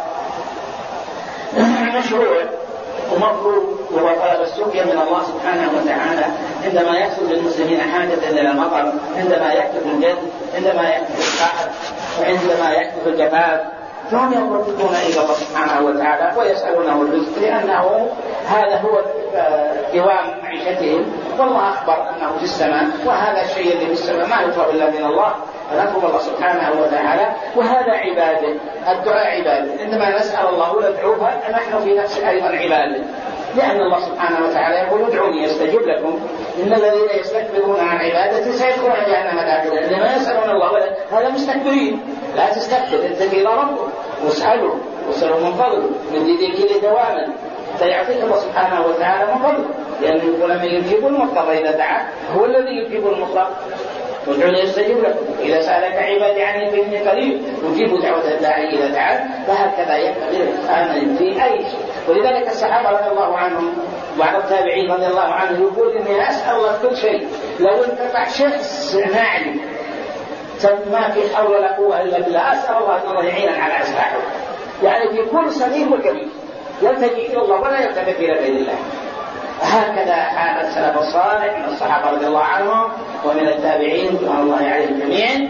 Speaker 3: مشروع ومطلوب، وهو طلب السقيا من الله سبحانه وتعالى عندما يحصل للمسلمين حاجة إلى المطر، عندما يحدث الجد، عندما يحدث القحط، وعندما يحدث الجفاف، فهم ينظرون إلى الله سبحانه وتعالى ويسألونه الرزق، لأنه هذا هو قوام معيشتهم. والله أخبر أنه في السماء، وهذا الشيء الذي في السماء ما يطلب إلا من الله، فنطلب الله سبحانه وتعالى. وهذا عباده، الدعاء عباده، عندما نسأل الله وندعوه نحن في نفس أيضا عباده، لأن الله سبحانه وتعالى يقول ادعوني يستجب لكم إن الذين يستكبرون عن عبادتي سيدخلون جهنم داخلين. عندما يسألون الله هذا مستكبرين، لا تستكبر، انت إلى ربك واسأله من فضله من يديك دواما سيعطيك الله سبحانه وتعالى من فضله، لأنه يقول لما يجيب المضطر إذا دعا هو الذي يجيب المضطر. وادعوني يستجب لكم إذا سألك عبادي عني فإني قريب أجيب دعوة الداعي إذا دعا. فهكذا ينبغي الإنسان في أي شيء. ولذلك الصحابة رضي الله عنهم وبعض التابعين رضي الله عنه يقول إني أسأل الله كل شيء، لو انقطع شخص ناعم ما في حول ولا قوة إلا بالله أسأل الله أن الله يعينا على إصلاحه، يعني في كل صغير وكبير يلتجئ إلى الله ولا يلتفت إلى غير الله. هكذا حال السلف الصالح من الصحابة رضي الله عنهم ومن التابعين رضوان الله عليهم جميعا.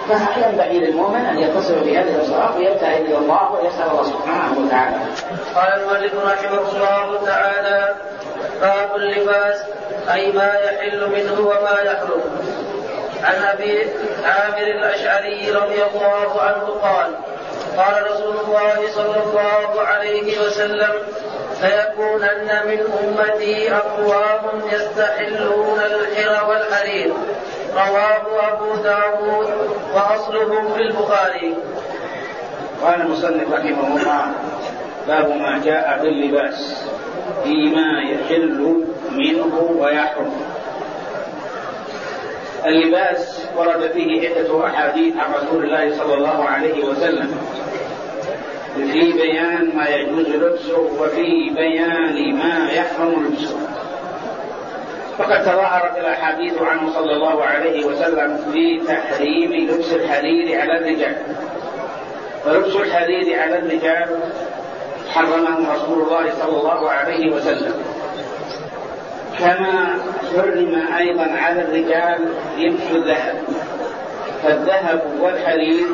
Speaker 3: فينبغي للمؤمن أن يتصل بهذه الصلاة ويبتعد إلى الله ويسأل الله سبحانه وتعالى.
Speaker 2: قال المؤلف رحمه الله تعالى: باب اللباس، أي ما يحل منه وما يحرم. عن أبي عامر الأشعري رضي الله عنه قال: قال رسول الله صلى الله عليه وسلم: ليكونن من أمتي أقوام يستحلون الحر والحرير. رواه أبو داود وأصله في البخاري.
Speaker 3: قال المصنف رحمه الله: باب ما جاء في اللباس فيما يحل منه ويحرم. اللباس ورد فيه عدة أحاديث عن رسول الله صلى الله عليه وسلم في بيان ما يجوز لبسه وفي بيان ما يحرم لبسه. فقد تظاهرت الأحاديث عنه صلى الله عليه وسلم في تحريم لبس الحرير على الرجال. فلبس الحرير على الرجال حرمه رسول الله صلى الله عليه وسلم، كما حرم أيضا على الرجال لبس الذهب. فالذهب والحرير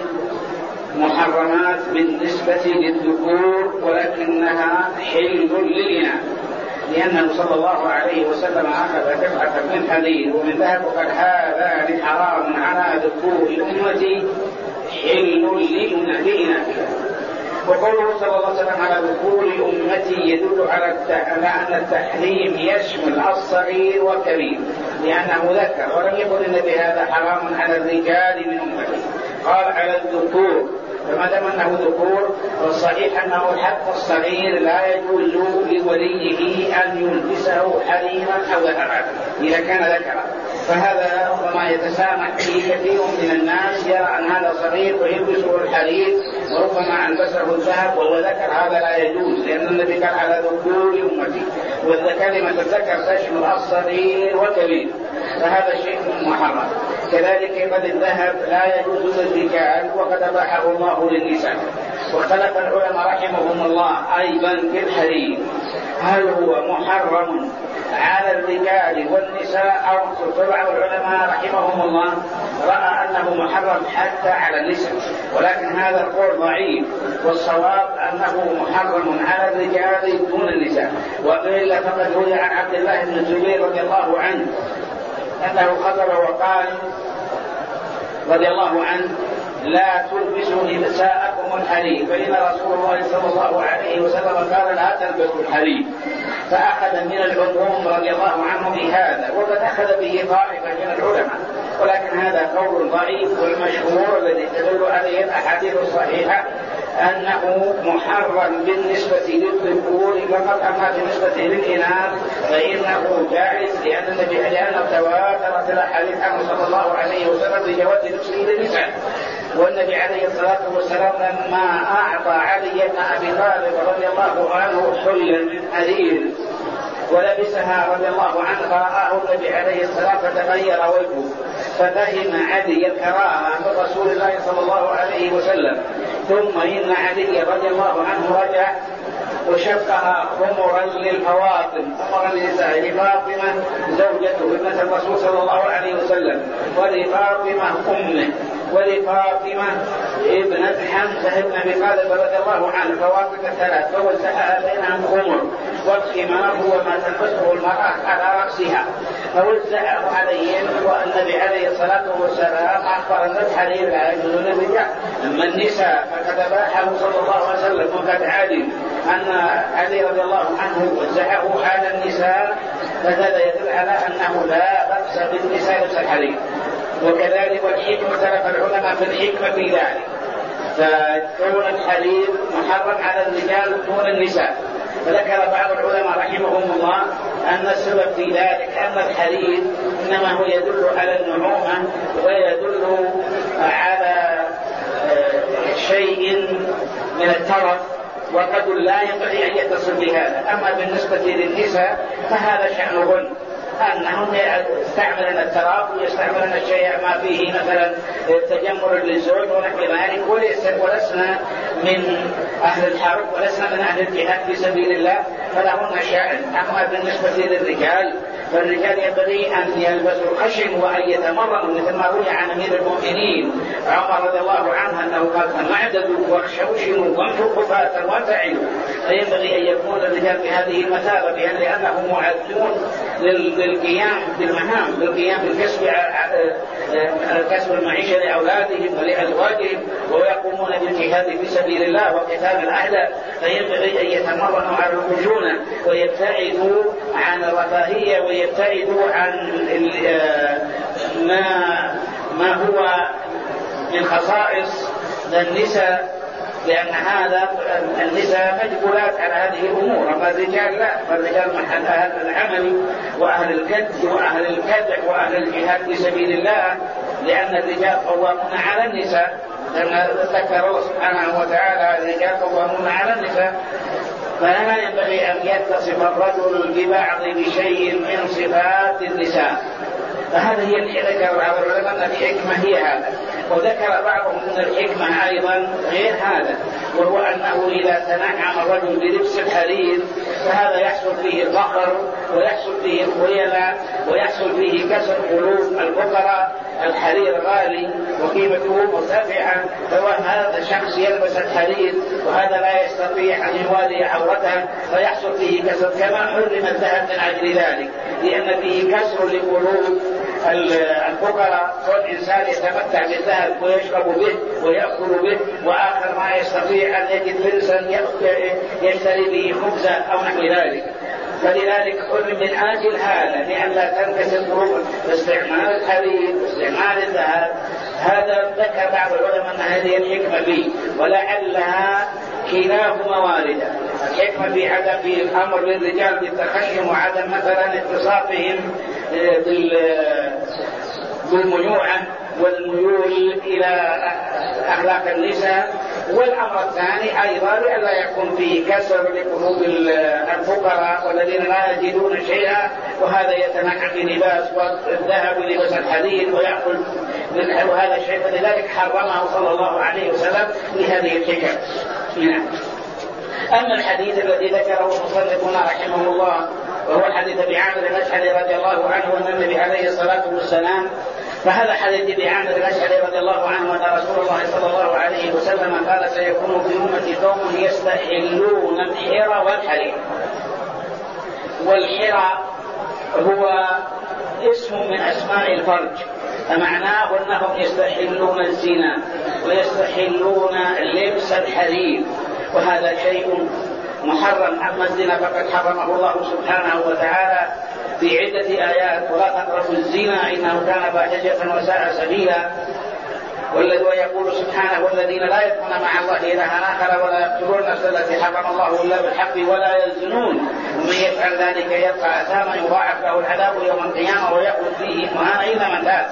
Speaker 3: محرمات بالنسبة للذكور ولكنها حل للإناث، لأنه صلى الله عليه وسلم أخذ قطعة من حرير ومن ذهب وقال: هذان حرام على ذكور أمتي حل لإناثها. وقوله صلى الله عليه وسلم على ذكور أمتي يدل على أن التحريم يشمل الصغير والكبير، لأنه ذكر ولم يقل إن بهذا حرام على الرجال من أمتي، قال على الذكور. فما دام أنه ذكور فالصحيح أنه حتى الصغير لا يجوز لوليه أن يلبسه حريرا أو ذهبا إذا كان ذكرا. فهذا ربما يتسامح فيه كثير من الناس، يرى أن هذا صغير ويلبسه الحرير وربما ألبسه الذهب وهو ذكر، هذا لا يجوز، لأن النبي قال على ذكور أمتي، وكلمة الذكر تشمل الصغير والكبير، فهذا شيء محرم. كذلك قد الذهب لا يجوز للرجال وقد أباحه الله للنساء. واختلف العلماء رحمهم الله أيضا في الحرير، هل هو محرم على الرجال والنساء أو بعض العلماء رحمهم الله رأى أنه محرم حتى على النساء، ولكن هذا القول ضعيف، والصواب أنه محرم على الرجال دون النساء. وإلا فقد روي عن عبد الله بن الزبير رضي الله عنه أنه خطب وقال رضي الله عنه: لا تلبسوا نساءكم الحرير، فإن رسول الله صلى الله عليه وسلم قال: لا تلبسوا الحرير. فأخذ من العموم رضي الله عنه بهذا، وقد أخذ به طائفة من العلماء، ولكن هذا قول ضعيف. والمشهور الذي تدل عليه الأحاديث الصحيحة أنه محرم بالنسبة للذكور فقط، أما بالنسبة للإناث فإنه جائز، لأنه تواترت الأحاديث عنه صلى الله عليه وسلم بجواز لبسه للنساء. والنبي عليه الصلاة والسلام لما أعطى علي بن أبي طالب رضي الله عنه حلة من حرير ولبسها رضي الله عنه، فرآه النبي عليه السلام فتغير وجهه، ففهم علي الكراهة من رسول الله صلى الله عليه وسلم. ثم إن علي رضي الله عنه رجع وشقها خمرا للفواطم، خمرا للنساء، لفاطمة زوجته ابنة الرسول صلى الله عليه وسلم، ولفاطمة أمه، ولفاطمة ابنة حمزة ابن أبي طالب رضي الله عنه، فواطمة ثلاث، فوزعها بينهم خمر، والخمار هو ما تلبسه المرأة على رأسها، فوزعه عليهم. والنبي عليه الصلاة والسلام أخبر أن الحرير لا يجوز للرجال، أما النساء فقد أباحه صلى الله عليه وسلم، وقد علم أن علي رضي الله عنه وزعه على النساء، فهذا يدل على أنه لا بأس بالنساء لبس الحرير. وكذلك والحكمة اختلف العلماء في الحكمة في ذلك، فكون الحرير محرم على الرجال دون النساء. فذكر بعض العلماء رحمهم الله أن السبب في ذلك أن الحرير إنما هو يدل على النعومة ويدل على شيء من الترف، وقد لا ينبغي أن يتصل بهذا. أما بالنسبة للنساء فهذا شأنهن، أنهم يستعملن التراب ويستعملن الشيء ما فيه مثلا تجمل للزوج ونحو ذلك، ولسنا من أهل الحرب ولسنا من أهل الجهاد في سبيل الله، فلهن شأن. أما بالنسبة للرجال فالرجال ينبغي أن يلبسوا الخشن وأن يتمرنوا، مثل ما روي عن أمير المؤمنين عمر رضي الله عنه أنه قال تمعددوا واخشوشنوا وامشوا خفاة وتعلوا. فينبغي أن يكون الرجال بهذه المثابة لأنهم معدون للقيام بالمهام، للقيام بالكسب كسب المعيشة لأولادهم ولأزواجهم، ويقومون بالجهاد في سبيل الله وقتال الأعداء. فينبغي أن يتمرنوا على الخشونة ويبتعدوا عن الرفاهية ويبتعدوا عن ما هو من خصائص النساء، لأن هذا النساء مجبولات على هذه الأمور. أما الرجال لا، فالرجال محل أهل العمل وأهل الكد وأهل الكدح وأهل الجهاد في سبيل الله، لأن الرجال قوامون على النساء، لأن ذكر الله سبحانه وتعالى الرجال قوامون على النساء. فلا ينبغي أن يتصف الرجل بشيء من صفات النساء. فهذا هي اللي ذكر بعض العلماء أن الحكمة هي هذا، وذكر بعضهم أن الحكمة أيضا غير هذا، وهو أنه إذا تنعم الرجل بلبس الحرير فهذا يحصل فيه الفقر ويحصل فيه الخيلاء ويحصل فيه كسر قلوب الفقراء. الحرير غالي وقيمته مرتفعة، فهذا الشخص يلبس الحرير وهذا لا يستطيع أن يواري عورته فيحصل فيه كسر، كما حرم الذهب من أجل ذلك، لأن فيه كسر لقلوب الفقراء. والإنسان يتمتع بالذهب ويشرب به ويأكل به، وآخر ما يستطيع أن يجد فلسا يشتري به خبزا أو نحو ذلك. فلذلك حرم من أجل هذا، لئلا تنكسر قلوب استعمال الحرير واستعمال الذهب. هذا ذكر بعض العلماء أن هذه الحكمة فيه، ولعلها كلاهما واردة. الحكمة في عدم في الأمر للرجال بالتخشم وعدم مثلا اتصافهم بالميوعة والميول إلى أخلاق النساء، والأمر الثاني أيضا لئلا يكون فيه كسر لقلوب الفقراء والذين لا يجدون شيئا، وهذا يتنعم بلباس والذهب لباس الحديد ويأكل وهذا الشيء، فلذلك حرمه صلى الله عليه وسلم لهذه الحكم. أما الحديث الذي ذكره المصنف رحمه الله وهو حديث أبي عامر الأشعري رضي الله عنه أن النبي عليه الصلاة والسلام، فهذا حديث أبي عامر الأشعري رضي الله عنه أن رسول الله صلى الله عليه وسلم قال سيكون في أمتي قوم يستحلون الحرى والحرير. والحرى هو اسم من أسماء الفرج، فمعناه أنهم يستحلون الزنا ويستحلون لبس الحرير، وهذا شيء محرم. أما الزنا فقد حرمه الله سبحانه وتعالى في عدة آيات: ولا تقربوا الزنا إنه كان فاحشة وساء سبيلا. ويقول سبحانه: والذين لا يدعون مع الله إلها آخر ولا يقتلون النفس التي حرم الله إلا بالحق ولا يزنون ومن يفعل ذلك يلقى أثاما يضاعف له العذاب يوم القيامة ويخلد فيه مهانا إلا من تاب.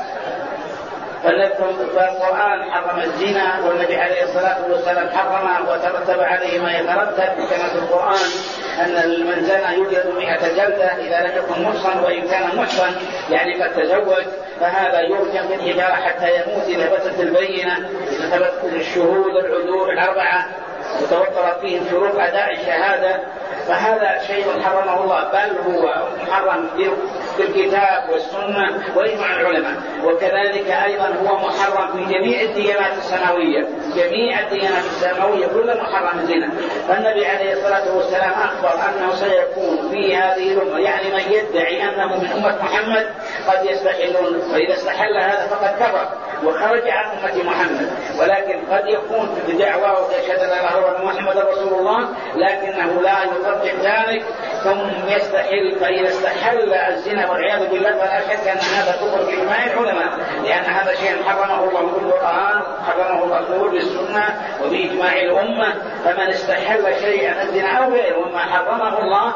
Speaker 3: فالقرآن حرم الزنا، والنبي عليه الصلاة والسلام حرمه وترتب عليه ما يترتب، كما في القرآن أن من زنى يجلد 100 جلدة إذا لم يكن محصن، وإن كان محصن يعني قد تزوج فهذا يرجم بالحجارة حتى يموت إذا بتت البينة، إذا ثبت الشهود العدول 4 وتوفرت فيهم شروط أداء الشهادة. فهذا شيء حرمه الله، بل هو محرم في الكتاب والسنة وإجماع العلماء. وكذلك أيضا هو محرم في جميع الديانات السماوية، جميع الديانات السماوية كل محرم الزنا. فالنبي عليه الصلاة والسلام أخبر أنه سيكون في هذه الأمة، يعني من يدعي أنه من أمة محمد قد يستحلون، فإذا استحل هذا فقد كفر وخرج عن أمة محمد. ولكن قد يكون بدعواه يشهد أن لا إله إلا الله محمد رسول الله لكنه لا يطبق ذلك ثم يستحل. فإذا استحل الزنا والعياذ بالله فلا شك أن هذا كفر بإجماع العلماء، لأن هذا شيء حرمه الله بالقرآن، حرمه الرسول بالسنة وبإجماع الأمة. فمن استحل شيئا الزنا أو غيره مما حرمه الله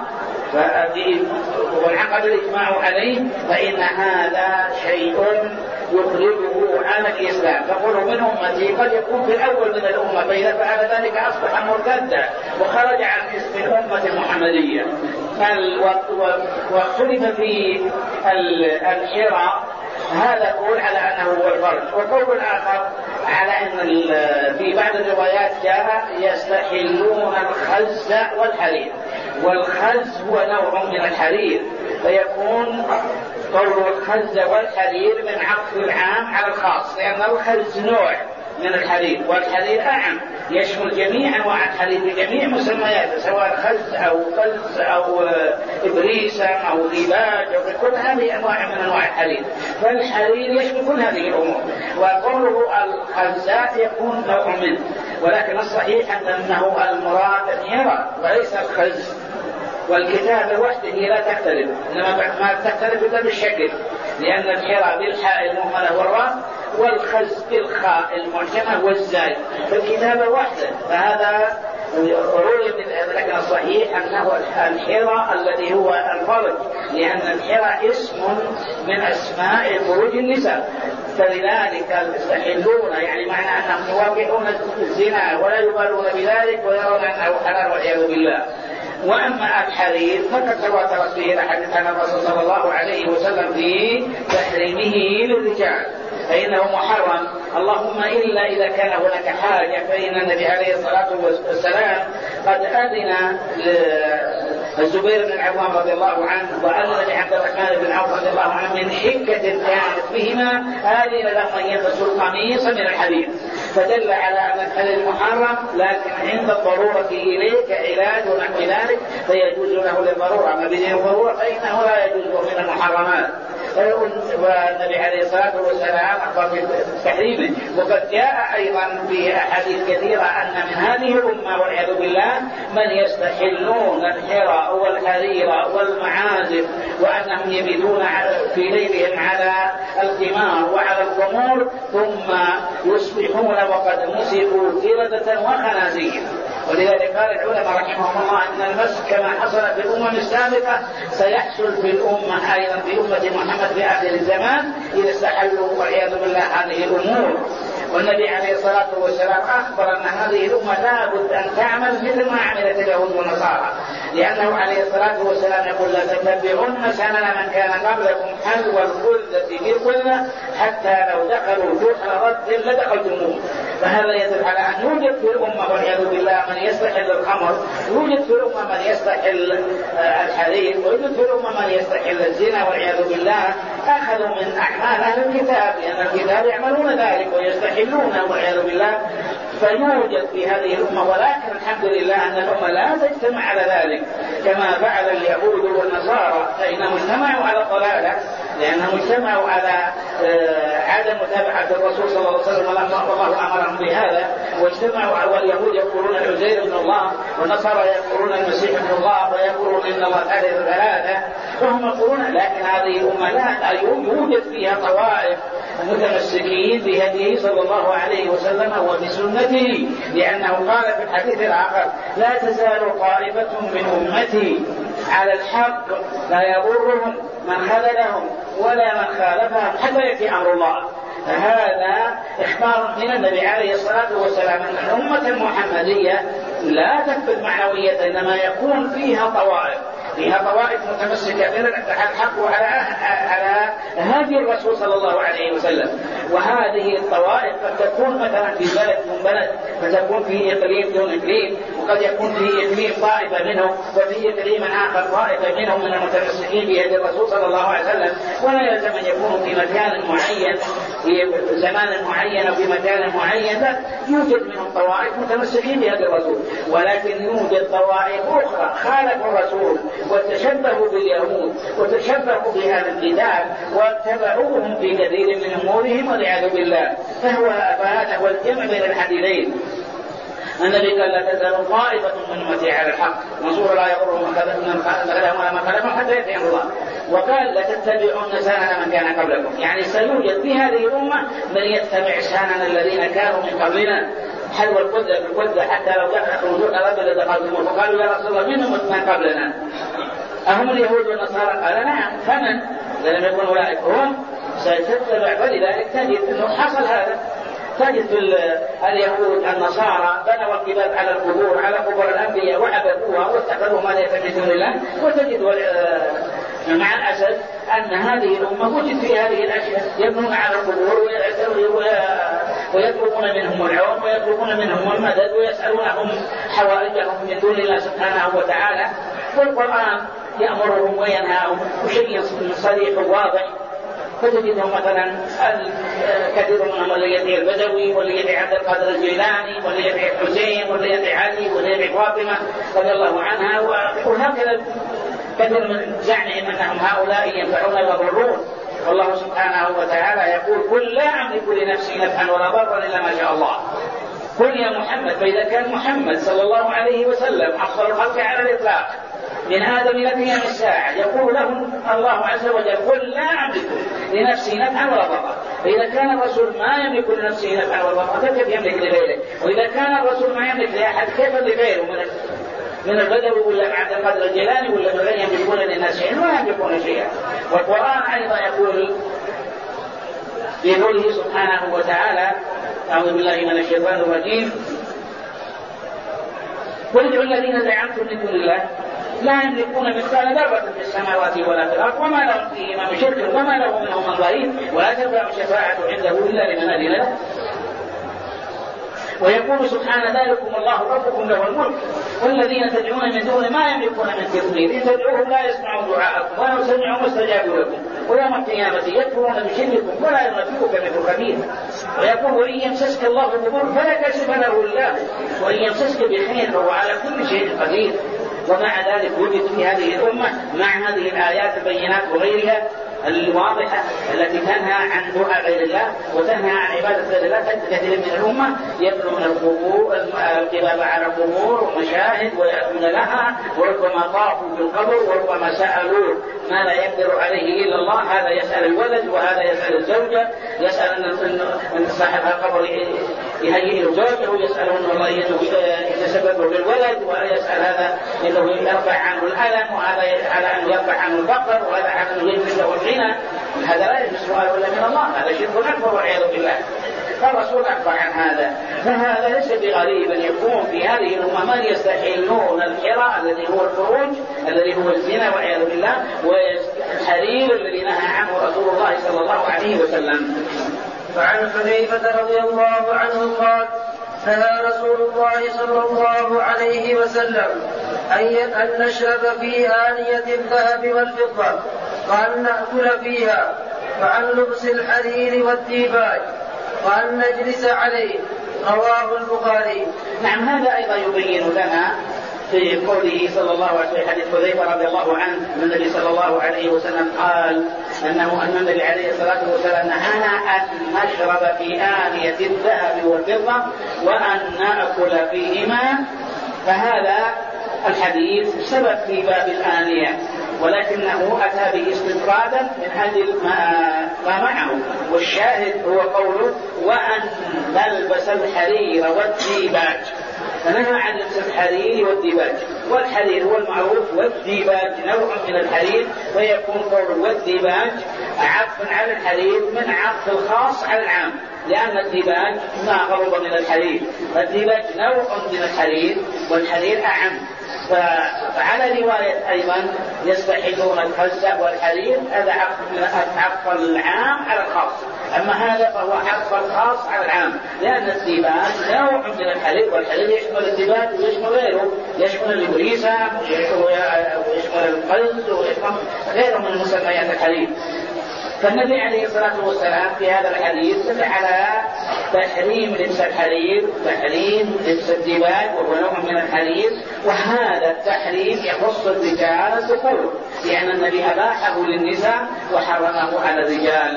Speaker 3: وانعقد الإجماع عليه فإن هذا شيء يخرجه عن الإسلام. فقل من أمتي قد يكون في الأول من الأمة، فإذا فعل ذلك أصبح مرتدا وخرج عن اسم الأمة المحمدية. واختلف في الحرى، هذا قول على أنه هو الفرج، وقول آخر على أن في بعض الروايات جاء يستحلون الخز والحرير. والخز هو نوع من الحرير، فيكون قول الخز والحرير من عطف العام على الخاص، لأن الخز نوع من الحرير، والحرير أعم يشمل جميع أنواع الحرير بجميع مسمياته، سواء خز أو قلز أو إبريسة أو ديباج أو كل هذه أنواع من أنواع الحرير، فالحرير يشمل كل هذه الأمور. وقوله الخزات يكون نوع منه، ولكن الصحيح أنه المراد الحرى وليس الخز. والكتابة وحده لا تختلف، إنما ما تختلف إلا بالشكل، لأن الحرى بالحاء المهملة والراء، والخز بالخاء المعجمة والزاي، فالكتابة واحدة. فهذا روي من لكن الصحيح أنه الحرى الذي هو الفرج، لأن الحرى اسم من أسماء فروج النساء، فلذلك يستحلون، يعني معنى أنهم يواقعون الزنا ولا يبالون بذلك ويرون أنه حلال والعياذ بالله. وأما الحرير فقد تواترت فيه الأحاديث عن الرسول صلى الله عليه وسلم في تحريمه للرجال، فإنه محرم، اللهم إلا إذا كان هناك حاجة، فإن النبي عليه الصلاة والسلام قد أذن الزبير بن العوام رضي الله عنه وأذن لعبد الرحمن بن عوف رضي الله عنه من حكة كانت بهما أذن لهم أن يلبسوا القميص من الحرير، فدل على أن الحرير محرم، لكن عند الضرورة إليه كعلاج ونحو ذلك فيجوز له للضرورة، أما بدون ضرورة فإنه لا يجوز من المحرمات. والنبي عليه الصلاة والسلام أخبر بتحريمه. وقد جاء أيضا في أحاديث كثيرة أن من هذه الأمة والعياذ بالله من يستحلون الحرى والحرير والمعازف، وأنهم يبيتون في ليلهم على الثمار وعلى الخمور، ثم يصبحون وقد مسكوا قردة وخنازير. ولذلك قال العلماء رحمهم الله أن المسك كما حصل في الأمم السابقة سيحصل في الأمة أيضا في أمة محمد في آخر الزمان إذا استحلوا والعياذ بالله هذه الأمور. والنبي عليه الصلاة والسلام أخبر أن هذه الأمة لا بد أن تعمل مثل ما عملت اليهود والنصارى، لأنه عليه الصلاة والسلام يقول لا تتبعن سنن من كان قبلكم حلو الخلة في الخلة حتى لو دخلوا جحر رد لدخلتموه. فهذا يدل على أن يوجد في الأمة والعياذ بالله من يستحل الخمر، يوجد في الأمة من يستحل الحرير، ويوجد في الأمة من يستحل الزنا والعياذ بالله. أخذوا من أعمال أهل الكتاب، لأن الكتاب يعملون ذلك ويستحلونه والعياذ بالله، فيوجد في هذه الأمة. ولكن الحمد لله أن الأمة لا تجتمع على ذلك كما فعل اليهود والنصارى، فإنهم اجتمعوا على الضلالة، لأنهم اجتمعوا على عدم متابعة الرسول صلى الله عليه وسلم والله أمرهم بهذا، واجتمعوا. واليهود يقولون عزير ابن الله، والنصارى يقولون المسيح ابن الله، ويقولون إن الله ثالث ثلاثة، وهم يقولون. لكن هذه الأمة لا يوجد فيها طوائف متمسكين بهديه صلى الله عليه وسلم وبسنته، لأنه قال في الحديث الآخر لا تزال طائفة من أمتي على الحق لا يضرهم من خذلهم ولا من خالفهم حتى يأتي أمر الله. فهذا إخبار من النبي عليه الصلاة والسلام أن الأمة المحمدية لا تثبت معنوية، إنما يكون فيها طوائف متمسكة بالحق وعلى هدي الرسول صلى الله عليه وسلم. وهذه الطوائف قد تكون مثلا في بلد من بلد، فتكون في إقليم دون إقليم، وقد يكون في إقليم طائفة منهم، وفي إقليم آخر طائفة منهم من المتمسكين بهدي الرسول صلى الله عليه وسلم. ولا يلزم أن يكونوا في مكان معين في زمان معين أو في مكان معين، لا، يوجد منهم طوائف متمسكين بهدي الرسول، ولكن يوجد طوائف أخرى خالفوا الرسول وتشبهوا باليهود وتشبهوا بهذا الكتاب واتبعوهم في كثير من أمورهم والعياذ بالله. فهذا هو الجمع بين الحديثين. النبي قال لا تزال طائفة من أمتي على الحق منصور لا يضر من خذلهم ولا من خالفهم حتى يأتي أمر الله. وقال لا تتبعون سنن من كان قبلكم، يعني سيوجد في هذه الأمة من يتبع سنن الذين كانوا من قبلنا، حلو القدة حتى لو دخلوا جوع رجل دخلتموه. فقالوا يا رسول الله منهم من قبلنا أهم اليهود والنصارى؟ قال نعم. فمن لم يكن أولئك هم ستتبع. فلذلك تجد أنه حصل هذا، تجد اليهود النصارى بنوا القباب على القبور، على قبور الأنبياء وعبدوها واتخذوا ما لا من دون الله. وتجد مع الأسف أن هذه الأمة وجد في هذه الأشياء، يبنون على القبور ويطلبون منهم العون ويطلبون منهم المدد ويسألونهم حوائجهم من دون الله سبحانه وتعالى. والقرآن يأمرهم وينهاهم وشيء صريح وواضح. فتجدهم مثلا كثير منهم اللي يدعي البدوي واللي يدعي عبد القادر الجيلاني واللي يدعي الحسين واللي يدعي علي واللي يدعي فاطمة رضي الله عنها، وهكذا كثير من زعمهم أنهم هؤلاء ينفعون ويضرون. والله سبحانه وتعالى يقول قل لا أملك لنفسي نفعا ولا ضرا إلا ما شاء الله. قل يا محمد، فإذا كان محمد صلى الله عليه وسلم أفضل الخلق على الإطلاق من آدم إلى قيام الساعة يقول له الله عز وجل قل لا أملك لنفسي نفعا ولا ضرا، فإذا كان الرسول ما يملك لنفسه نفعا ولا ضرا فكيف يملك لغيره؟ وإذا كان الرسول ما يملك لأحد كيف لغيره من البدوي ولا عبد القادر الجيلاني ولا من غير يملكون للناس شيئا؟ ما يملكون شيئا. والقرآن أيضا يقول في قوله سبحانه وتعالى أعوذ بالله من الشيطان الرجيم قل ادعوا الذين زعمتم من دون الله لا يملكون مثقال ذرة في السماوات ولا في الأرض وما لهم فيهما من شرك وما له منهم من ظهير ولا تنفع الشفاعة عنده إلا لمن أذن له. ويقول سبحانه ذلكم الله ربكم له الملك والذين تدعون من دون ما يملكون من تدبير إن تدعوهم لا يسمعوا دعاءكم ولو سمعوا ما استجابوا لكم ويوم القيامة يكفرون بشرككم ولا ينبئك مثل خبير. ويقول وإن يمسسك الله بضر فلا كاشف له إلا هو وإن يمسسك بخير فهو على كل شيء قدير. ومع ذلك وجد في هذه الأمة مع هذه الآيات البينات وغيرها الواضحة التي تنهى عن دعاء غير الله وتنهى عن عبادة غير الله كثير من الأمة يبنون القبور القباب على القبور ومشاهد ويأتون لها وربما طافوا بالقبر وربما سألوا ما لا يقدر عليه إلا الله. هذا يسأل الولد وهذا يسأل الزوجة، يسأل أن صاحب القبر يهيئ زوجه ويسأل أن الله يتسبب بالولد ويسأل هذا أنه يرفع عنه الألم وهذا على أن يرفع عنه الفقر وهذا على أنه يجلس له الغنى. هذا لا يجوز سؤال ولا من الله، هذا شرك أكبر والعياذ بالله. فالرسول أخبر عن هذا. فهذا ليس بغريب أن يكون في هذه الأمة من يستحلون الحرى الذي هو الخروج الذي هو الزنا والعياذ بالله والحرير الذي نهى عنه رسول الله صلى الله عليه وسلم.
Speaker 2: وعن حذيفة رضي الله عنه قال نهى رسول الله صلى الله عليه وسلم أن نشرب في آنية الذهب والفضة وأن نأكل فيها وعن لبس الحرير والديباج وأن نجلس عليه. رواه البخاري.
Speaker 3: نعم، هذا أيضا يبين لنا في قوله صلى الله عليه وسلم حديث حذيفة رضي الله عنه أن النبي صلى الله عليه وسلم قال أن النبي عليه الصلاة والسلام نهانا أن نشرب في آنية الذهب والفضة وأن نأكل فيهما. فهذا الحديث سبب في باب الآنية ولكنه أتى به استطرادا من أجل ما معه، والشاهد هو قوله وأن نلبس الحرير والديباج. فنهى عن لبس الحرير والديباج، والحرير هو المعروف والديباج نوع من الحرير، فيكون قول والديباج عطف على الحرير من عطف الخاص على العام، لأن الديباج ما غرب من الحرير، الديباج نوع من الحرير والحرير أعم. فعلى رواية أيضا يستحلون الخزة والحرير، هذا عطف العام على الخاص، أما هذا فهو عطف الخاص على العام، لأن الديباج نوع من الحرير والحرير يشمل الديباج ويشمل غيره، يشمل البريسة ويشمل القلز ويشمل غيره من مسميات الحرير. فالنبي عليه الصلاة والسلام في هذا الحديث دل على تحريم لبس الحرير، تحريم لبس الديباج وهو نوع من الحرير، وهذا التحريم يخص الرجال الذكور، لأن النبي أباحه للنساء وحرمه على الرجال.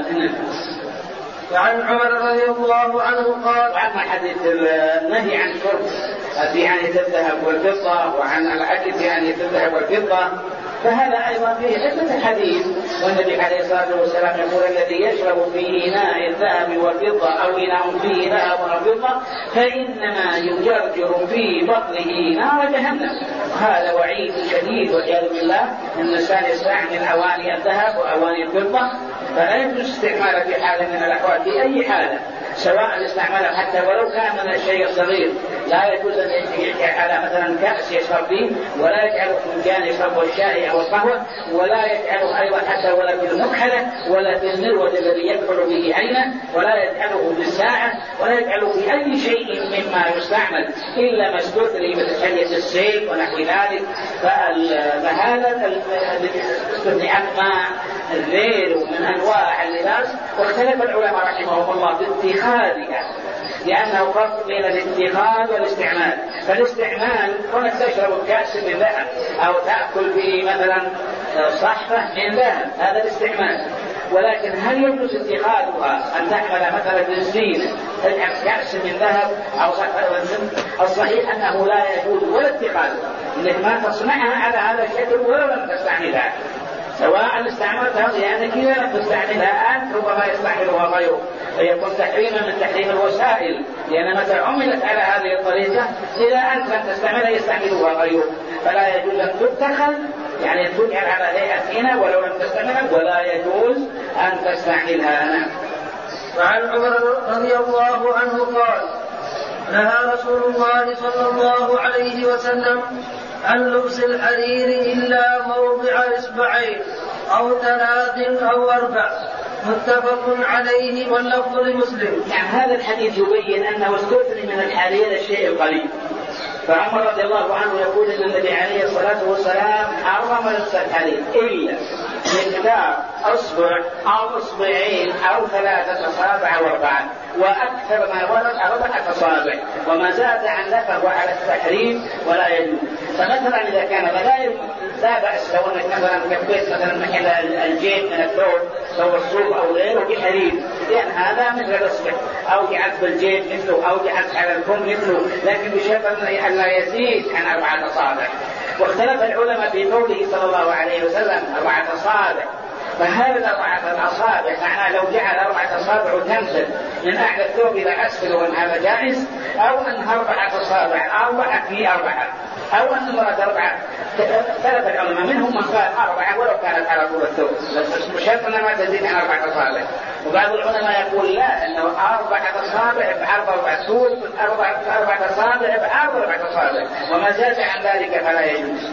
Speaker 2: وعن عمر رضي الله عنه قال
Speaker 3: وعن حديث النهي عن شرب في آنية الذهب والفضة وعن الأكل في آنية الذهب والفضة، فهذا أيضا فيه عدة حديث. والنبي عليه الصلاة والسلام يقول الذي يشرب في إناء الذهب والفضة أو إناء فيه ذهب وفضة فإنما يجرجر في بطنه نار جهنم. هذا وعيد شديد والعياذ بالله أن الإنسان يستعمل أواني الذهب وأواني الفضة، فلا يجوز استعماله في حال من الأحوال في أي حالة، سواء استعمله حتى ولو كان من الشيء الصغير لا يجوز أن يجعل على مثلا كأس يشرب فيه، ولا يجعله فنجان يشرب الشاي أو القهوة، ولا يجعله أيضا حتى ولا بالمكحلة ولا بالمروة الذي يدخل به عينه، ولا يجعله بالساعة، ولا يجعله في أي شيء مما يستعمل إلا ما استثني مثل حلية السيف ونحو ذلك. فهذا استثني عما غيره من أنواع اللباس. واختلف العلماء رحمهم الله في اتخاذها، لأنه فرق بين الاتخاذ والاستعمال. فالاستعمال كونك تشرب كأس من ذهب أو تأكل به مثلا صحفة من ذهب، هذا الاستعمال. ولكن هل يجوز اتخاذها أن تحمل مثلا بالزينة تجعل كأس من ذهب أو صحفة من ذهب؟ الصحيح أنه لا يجوز ولا اتخاذها، إنك ما تصنعها على هذا الشكل ولو لم تستعملها، سواء استعملتها لأنك إذا لم تستعملها أنت ربما يستعملها غيره، فيكون تحريما من تحريم الوسائل، لأن متى عملت على هذه الطريقة إذا أنت لم تستعملها يستعملها غيره. فلا يجوز أن تتخذ يعني تجعل على هيئة هنا ولو لم تستعملها، ولا يجوز أن تستعملها. نعم.
Speaker 2: وعن عمر رضي الله عنه قال: نهى رسول الله صلى الله عليه وسلم عن لبس الحرير إلا موضع إصبعين أو 3 أو 4، متفق عليه واللفظ لمسلم.
Speaker 3: يعني هذا الحديث يبين أنه استثني من الحرير الشيء القليل. فعمر رضي الله عنه يقول أن النبي عليه الصلاة والسلام حرم لبس الحرير إلا مقدار أصبع أو أصبعين أو 3 أصابع أو 4، وأكثر ما ورد 4 أصابع، وما زاد عن فهو على التحريم ولا يجوز. فمثلا إذا كان لا بأس لو أنك مثلا كبيت مثلا محل الجيب من الثوب أو الصوف أو غيره بحرير، لأن هذا مثل الأصبع، أو جعلت بالجيب مثله أو جعلت على الكم مثله، لكن بشرط أن لا يزيد عن 4 أصابع. واختلف العلماء في قوله صلى الله عليه وسلم 4 أصابع، فهذا 4 أصابع معناه لو جعل 4 أصابع تمثل من أعلى الثوب إلى أسفل، وأن هذا جائز، أو أنها 4 أصابع 4 في 4، أو أن مراد 4. ثلاث العلماء منهم من قال 4 ولو كانت على طول الثوب، بس مشرط أنها ما تزيد عن 4 أصابع. وبعض العلماء يقول لا، أنه 4 أصابع بعرض 4 ثوب، 4 أصابع بعرض 4 أصابع، وما زاد عن ذلك فلا يجوز.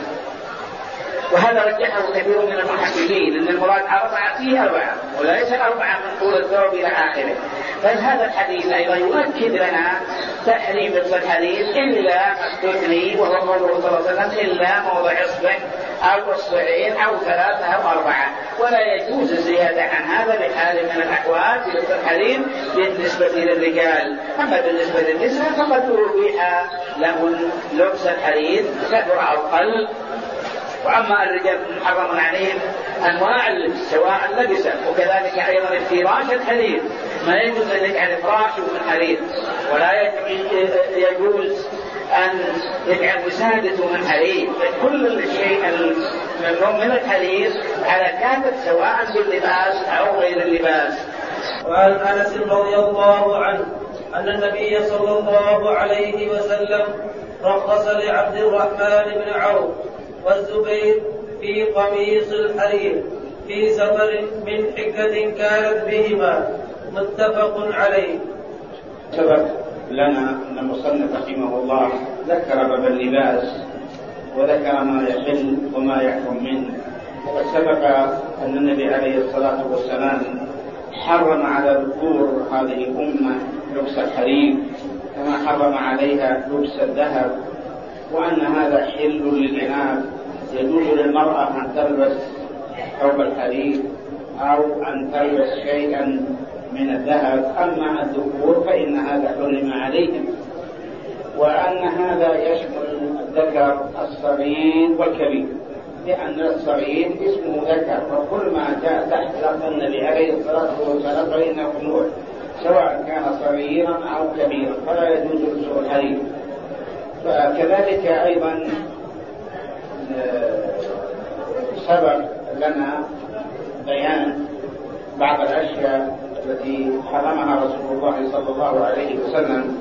Speaker 3: وهذا رجحه كثير من المحققين، أن المراد 4 فيه 4 وليس 4 من طول الثوب إلى آخره. فهذا الحديث أيضا يؤكد لنا تحريم لبس الحرير إلا ما استثني، وهو قوله صلى الله عليه وسلم إلا موضع إصبع أو إصبعين أو 3 أو 4، ولا يجوز الزيادة عن هذا بحال من الأحوال في لبس الحرير بالنسبة للرجال. أما بالنسبة للنساء فقد أبيح لهن لبس الحرير كثر أو قل. وأما الرجال محرم عليهم أنواع اللبس سواء لبسا، وكذلك أيضا افتراش الحرير، ما يجوز أن يجعل فراشه من حرير، ولا يجوز أن يجعل وسادته من حرير. كل الشيء من الحرير على كافة سواء باللباس أو غير اللباس.
Speaker 2: وعن أنس رضي الله عنه أن النبي صلى الله عليه وسلم رخص لعبد الرحمن بن عوف والزبير في قميص الحرير في سفر من حكة كانت بهما، متفق عليه.
Speaker 4: سبق لنا أن المصنف رحمه الله ذكر باب اللباس وذكر ما يحل وما يحرم منه. وسبق أن النبي عليه الصلاة والسلام حرم على ذكور هذه الأمة لبس الحرير كما حرم عليها لبس الذهب، وأن هذا حل للإناث، يجوز للمرأة أن تلبس ثوب الحرير أو أن تلبس شيئا من الذهب. أما الذكور فإن هذا حرم عليهم، وأن هذا يشمل الذكر الصغير والكبير، لأن الصغير اسمه ذكر، وكل ما جاء تحت لفظ النبي عليه الصلاة والسلام فإنه ممنوع سواء كان صغيرا أو كبيرا، فلا يجوز لبس الحرير. فكذلك أيضا سبق لنا بيان بعض الأشياء التي حرمها رسول الله صلى الله عليه وسلم،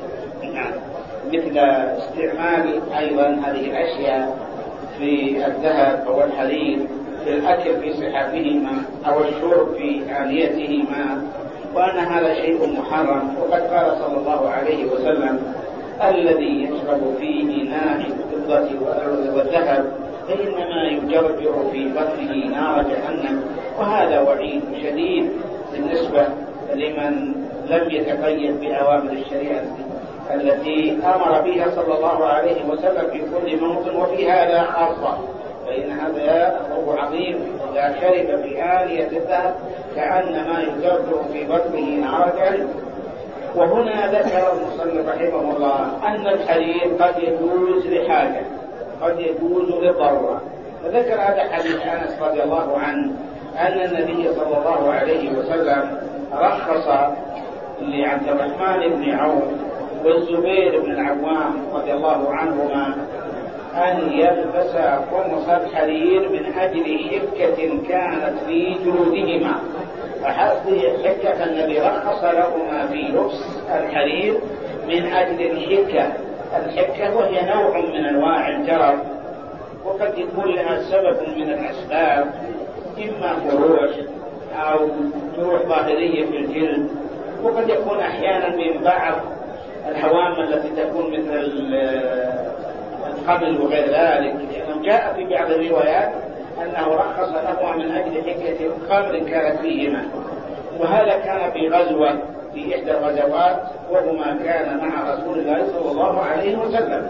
Speaker 4: مثل استعمال أيضا هذه الأشياء في الذهب أو الحرير في الأكل في صحافهما أو الشرب في آنيتهما، وأن هذا شيء محرم. وقد قال صلى الله عليه وسلم الذي يشرب في إناء الفضة والذهب فإنما يجرجر في بطنه نار جهنم. وهذا وعيد شديد بالنسبة لمن لم يتقيد بأوامر الشريعة التي أمر بها صلى الله عليه وسلم في كل موطن وفي هذا خاصة، فإن هذا هو عظيم. إذا شرب في آلية الذهب كأنما يجرجر في بطنه نار جهنم. وهنا ذكر المصنف رحمه الله أن الحرير قد يجوز لحاجة، قد يجوز للضرورة. فذكر هذا حديث أنس رضي الله عنه أن النبي صلى الله عليه وسلم رخص لعبد الرحمن بن عوف والزبير بن العوام رضي الله عنهما أن يلبس قمص الحرير من أجل حكة كانت في جلودهما. فهذه الحكة النبي رخص لهما في لبس الحرير من أجل الحكة. الحكة وهي نوع من أنواع الجرب، وقد يكون لها سبب من الأسباب، إما فروش أو جروح ظاهرية في الجلد، وقد يكون أحيانا من بعض الهوام التي تكون مثل القبل وغير ذلك. يعني جاء في بعض الروايات أنه رخص لهما من أجل حكة قبل كانت فيهما. وهذا كان في غزوة في إحدى الغزوات، وهما كان مع رسول الله صلى الله عليه وسلم،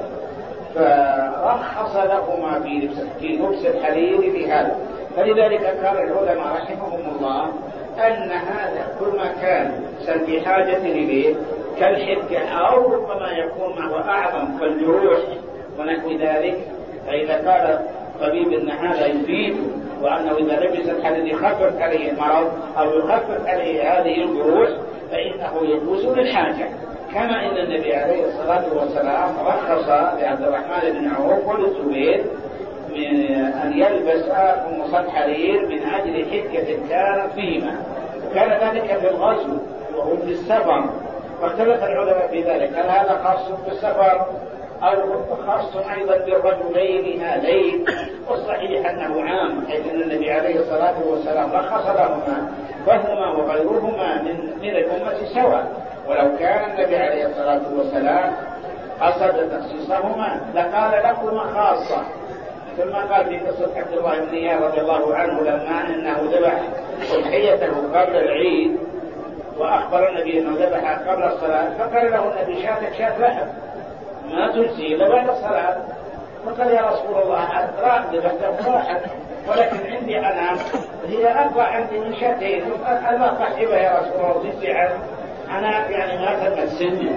Speaker 4: فرخص لهما في لبس الحرير في هذا. فلذلك قال العلماء رحمهم الله أن هذا كل ما كان في حاجة إليه كالحكة أو ربما يكون معه أعظم كالجروح ونحو ذلك، فإذا قال طبيب أن هذا يفيد وأنه إذا لبس الحرير يخفف عليه المرض أو يخفف عليه هذه الجروح فإنه يجوز للحاجة. كما إن النبي عليه الصلاة والسلام رخص لعبد الرحمن بن عوف والزبير من أن يلبس قمص الحرير من أجل حكة كانت فيهما، وكان ذلك في الغزو وهم في السفر. واختلف العلماء في ذلك، هل هذا خاص بالسفر أو خاص أيضا بالرجلين هذين؟ والصحيح أنه عام، حيث أن النبي عليه الصلاة والسلام رخص لهما فهما وغيرهما من الأمة سواء. ولو كان النبي عليه الصلاة والسلام قصد تخصيصهما لقال لهما خاصة. ثم قال في قصة عبد الله بن إياد رضي الله عنه لما أنه ذبح أضحيته قبل العيد وأخبر النبي أنه ذبح قبل الصلاة، فقال له النبي شاتك شات لحم ما تجزي إلا بعد الصلاة. فقال يا رسول الله أدراك ذبحته واحد، ولكن عندي أنا هي أربع عندي من شاتين، ألا صحيبة يا رسول الله تجزي عنه؟ أنا يعني ما تم السن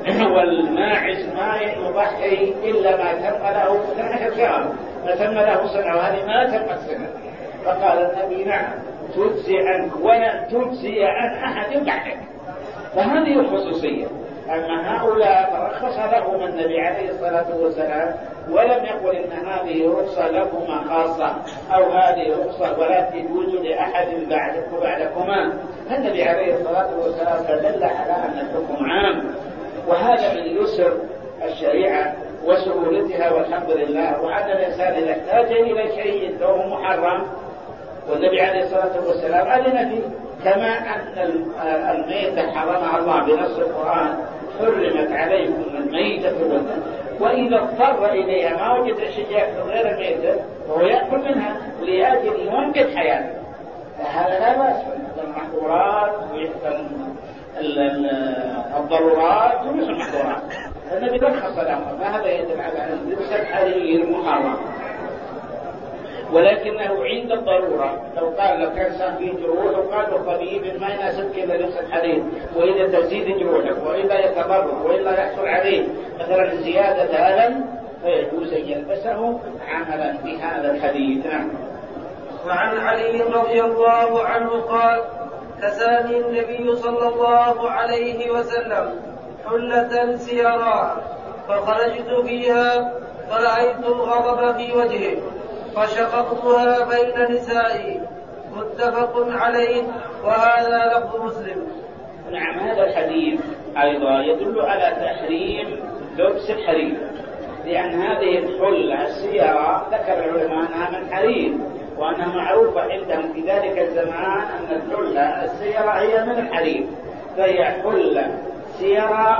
Speaker 4: والماعز ما يضحي إلا ما تم له 12 شهر، ما تم له سنة، وهذه ما تم السنة. فقال النبي نعم تجزي عنك ولا تجزي عن أحد بعدك. فهذه الخصوصية. أما هؤلاء رخص لهم النبي عليه الصلاة والسلام ولم يقل إن هذه رخصة لهما خاصة أو هذه رخصة ولا تجوز لأحد بعدكما. النبي عليه الصلاة والسلام دل على أن الحكم عام، وهذا من يسر الشريعة وسهولتها والحمد لله. وأن الإنسان إذا احتاج إلى شيء فهو محرم والنبي عليه الصلاة والسلام أذن فيه، كما أن الميتة حرمها الله بنص القرآن حرمت عليكم الميتة والدم، وإذا اضطر إليها ما وجد شيء غير الميتة فهو يأكل منها لأجل ينقذ حياته، فهذا لا بأس. المحظورات ويحتم الضرورات ومثل المحظورات النبي رخص لهم، فهذا يدل على أن لبس الحرير محرم، ولكنه عند الضرورة. لو كان فيه جروح وقال الطبيب ما يناسبك إلا لبس الحرير، وإذا تزيد جروحك وإلا يتضرر وإلا يحصل عليه مثلا زيادة ألم فيجوز أن يلبسه عملا بهذا الحديث. نعم.
Speaker 2: وعن علي رضي الله عنه قال كساني النبي صلى الله عليه وسلم حلة سيراء فخرجت فيها فرأيت الغضب في وجهه فشققتها بين نسائي. متفق عليه، وهذا لفظ مسلم.
Speaker 4: نعم. هذا الحديث أيضا يدل على تحريم لبس الحرير، لأن هذه الحلة السيارة ذكر العلماء أنها من حرير، وأنها معروفة عندهم في ذلك الزمان أن الحلة السيارة هي من الحرير، فهي حلة سيارة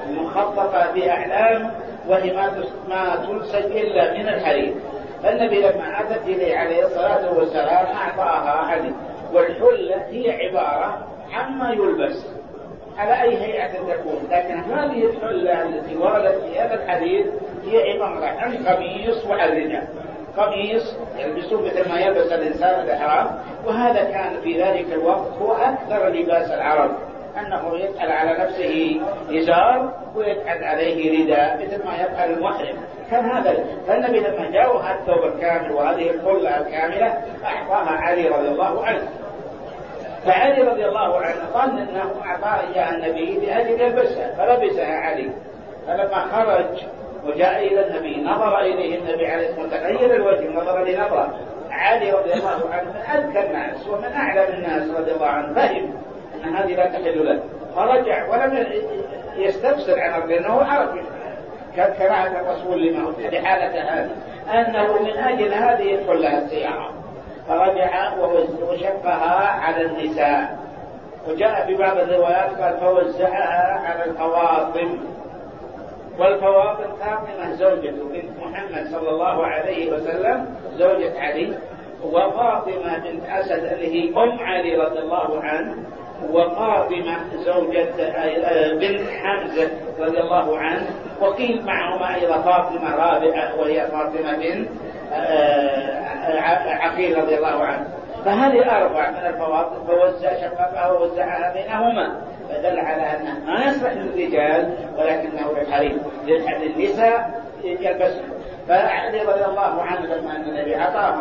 Speaker 4: مخططة بأعلام وهي ما تنسج إلا من الحرير. فالنبي لما أتت إليه عليه الصلاة والسلام أعطاها علي، والحلة هي عبارة عما يلبس على أي هيئة تكون، لكن هذه الحلة التي وردت في هذا الحديث هي عبارة عن قميص وعلى الرجال، قميص يلبسه مثل ما يلبس الإنسان الإحرام، وهذا كان في ذلك الوقت هو أكثر لباس العرب، أنه يجعل على نفسه إزار ويجعل عليه رداء مثل ما يفعل المحرم، كان هذا. فالنبي لما جاءه الثوب الكامل وهذه الحلة الكاملة أعطاها علي رضي الله عنه. فعلي رضي الله عنه ظن أنه أعطاها إياها النبي لأجل يلبسها، فلبسها علي. فلما خرج وجاء إلى النبي نظر إليه النبي عليه الصلاة والسلام، تغير الوجه، نظر لنظرة. علي رضي الله عنه من أذكى الناس ومن أعلم الناس رضي الله عنه فهم أن هذه لا تحل له، فرجع ولم يستفسر عنه لأنه عرف كراهة الرسول لحالته هذه أنه من أجل هذه الحلة السيارة، فرجع وشقها على النساء. وجاء في بعض الروايات قال فوزعها على الفواطم، والفواطم فاطمة زوجته بنت محمد صلى الله عليه وسلم زوجة علي، وفاطمة بنت أسد اللي هي أم علي رضي الله عنه، وفاطمة زوجة بنت حمزة رضي الله عنه، وقيل معهما أيضا فاطمة رابعة وهي فاطمة بنت عقيل رضي الله عنه. فهذه أربع من الفواطم، شققها ووزعها بينهما، فدل على أنه ما يصلح للرجال ولكنه للحريم، للنساء يلبسها. فعلي رضي الله عنه لما أن النبي أعطاها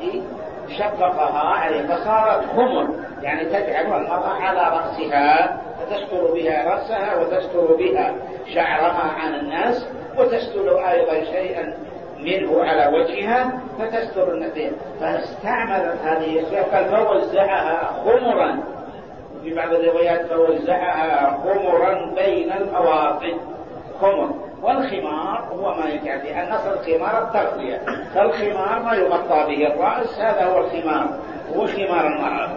Speaker 4: شققها عليه فصارت خمر، يعني تجعلها المرأة على رأسها فتستر بها رأسها وتستر بها شعرها عن الناس، وتستر أيضا شيئا منه على وجهها فتستر النتيجة. فاستعملت هذه الشيء فوزعها خمرا، في بعض الروايات فوزعها خمرا بين الأواطن، خمر. والخمار هو ما يجعل، لأن أصل الخمار التغطية، فالخمار ما يغطى به الرأس، هذا هو الخمار، هو خمار المرأة.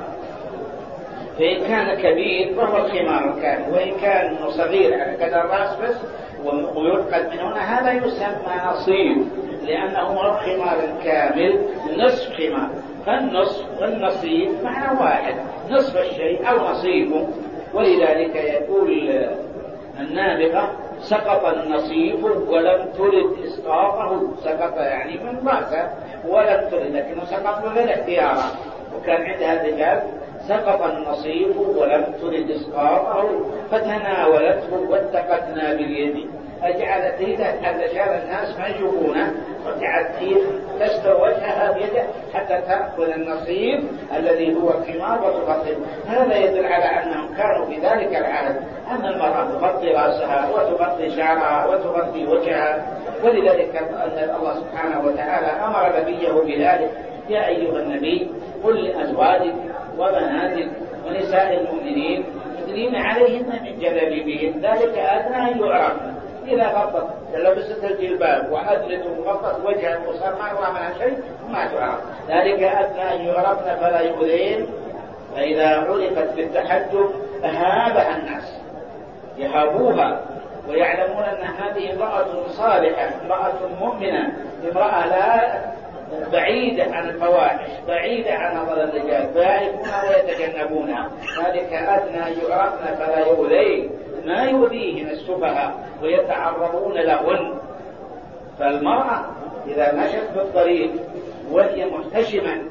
Speaker 4: فإن كان كبير فهو الخمار الكامل، وإن كان صغير على قدر الرأس بس ويرقد من هنا هذا يسمى نصيب، لأنه هو الخمار الكامل نصف خمار. فالنصف والنصيب معنى واحد، نصف الشيء أو نصيبه. ولذلك يقول النابغة سقط النصيب ولم ترد إسقاطه، سقط يعني من رأسه ولم ترد، لكنه سقط من الاختيار. وكان عندها الرجال سقط النصيب ولم ترد إسقاطه فتناولته واتقتنا باليد، أجعلت يده حتى شاف الناس ما يشوفونه، وجعلت تستر وجهها بيده حتى تأخذ النصيب الذي هو الخمار وتغطيه. هذا يدل على أنهم كانوا في ذلك العهد أن المرأة تغطي رأسها وتغطي شعرها وتغطي وجهها. ولذلك أن الله سبحانه وتعالى أمر نبيه بذلك: يا أيها النبي قل لأزواجك وبناتك ونساء المؤمنين يدنين عليهن من جلابيبهن ذلك أدنى أن يعرفن. إذا غطت لبست الجلباب وأدلت وغطت وجهها وصار ما يرى منها شيء ما تعرف، ذلك أدنى أن يعرفن فلا يؤذين. فإذا عرفت بالتحجب هابها الناس، يهابوها ويعلمون أن هذه امرأة صالحة، امرأة مؤمنة، امرأة لا بعيدة عن الفواحش، بعيدة عن نظر الرجال، فيعرفونها ويتجنبونها. ذلك أدنى أن يعرفن فلا يؤذين، ما يؤذيهن السفهاء ويتعرضون لهن. فالمرأة إذا مشت بالطريق وهي محتشمة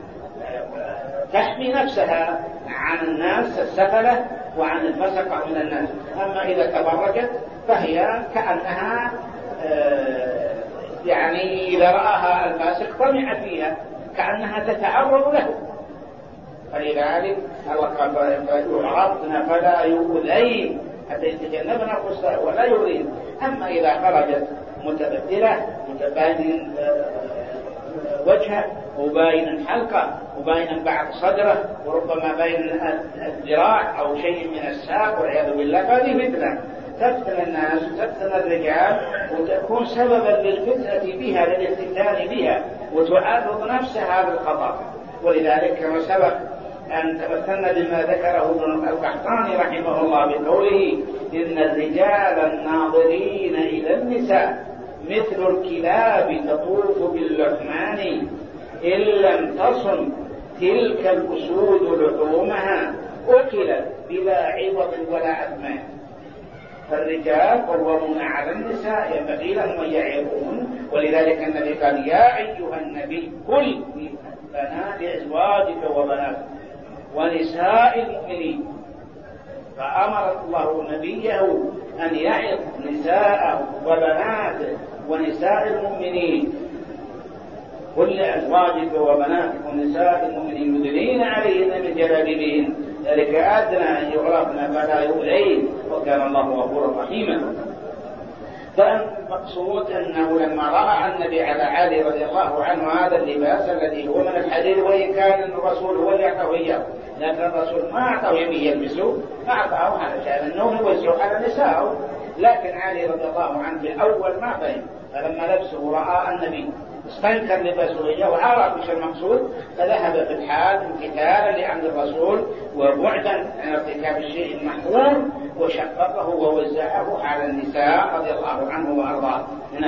Speaker 4: تحمي نفسها عن الناس السفلة وعن الفسقة من الناس. أما إذا تبرجت فهي كأنها يعني إذا رآها الفاسق طمع فيها كأنها تتعرض له. فلذلك الله قال يعرضن فلا يؤذين حتى يتجنبن الخسران ولا يؤذين. أما إذا خرجت متبذلة متباين وجهه وباين حلقه وباين بعض صدره وربما باين الذراع أو شيء من الساق والعياذ بالله، فهذه فتنة تفتن الناس وتفتن الرجال وتكون سببا للفتنة بها، للافتتان بها، وتعرض نفسها بالخطر. ولذلك كما سبق أن تمثلنا بما ذكره ابن القحطاني رحمه الله بقوله إن الرجال الناظرين إلى النساء مثل الكلاب تطوف باللحمان إن لم تصن تلك الأسود لحومها أكلت بلا عوض ولا أثمان. فالرجال قوامون على النساء ينبغي لهم أن يعظون، ولذلك النبي قال يا أيها النبي قل لبنات أزواجك وبناتك ونساء المؤمنين. فأمر الله نبيه أن يعظ نساءه وبناته ونساء المؤمنين. قل لأزواجك وبناتك ونساء المؤمنين يدنين عليهن من جلابيبهن ذلك أدنى أن يعرفن فلا يؤذين وكان الله غفورا رحيما. فالمقصود أنه لما رأى النبي على علي رضي الله عنه هذا اللباس الذي هو من الحرير، وإن كان الرسول هو اللي أعطاه إياه، لكن الرسول ما أعطاه يبي يلبسه، ما أعطاه علشان أنه يوزعه على نسائه، لكن علي رضي الله عنه في الأول ما فهم، فلما لبسه رأى النبي استنكر لباسه إياه وعرف مش المقصود، فذهب في الحال امتثالا لأمر الرسول وبعدا عن ارتكاب الشيء المحظور، وشققه ووزعه على النساء رضي الله عنه وأرضاه.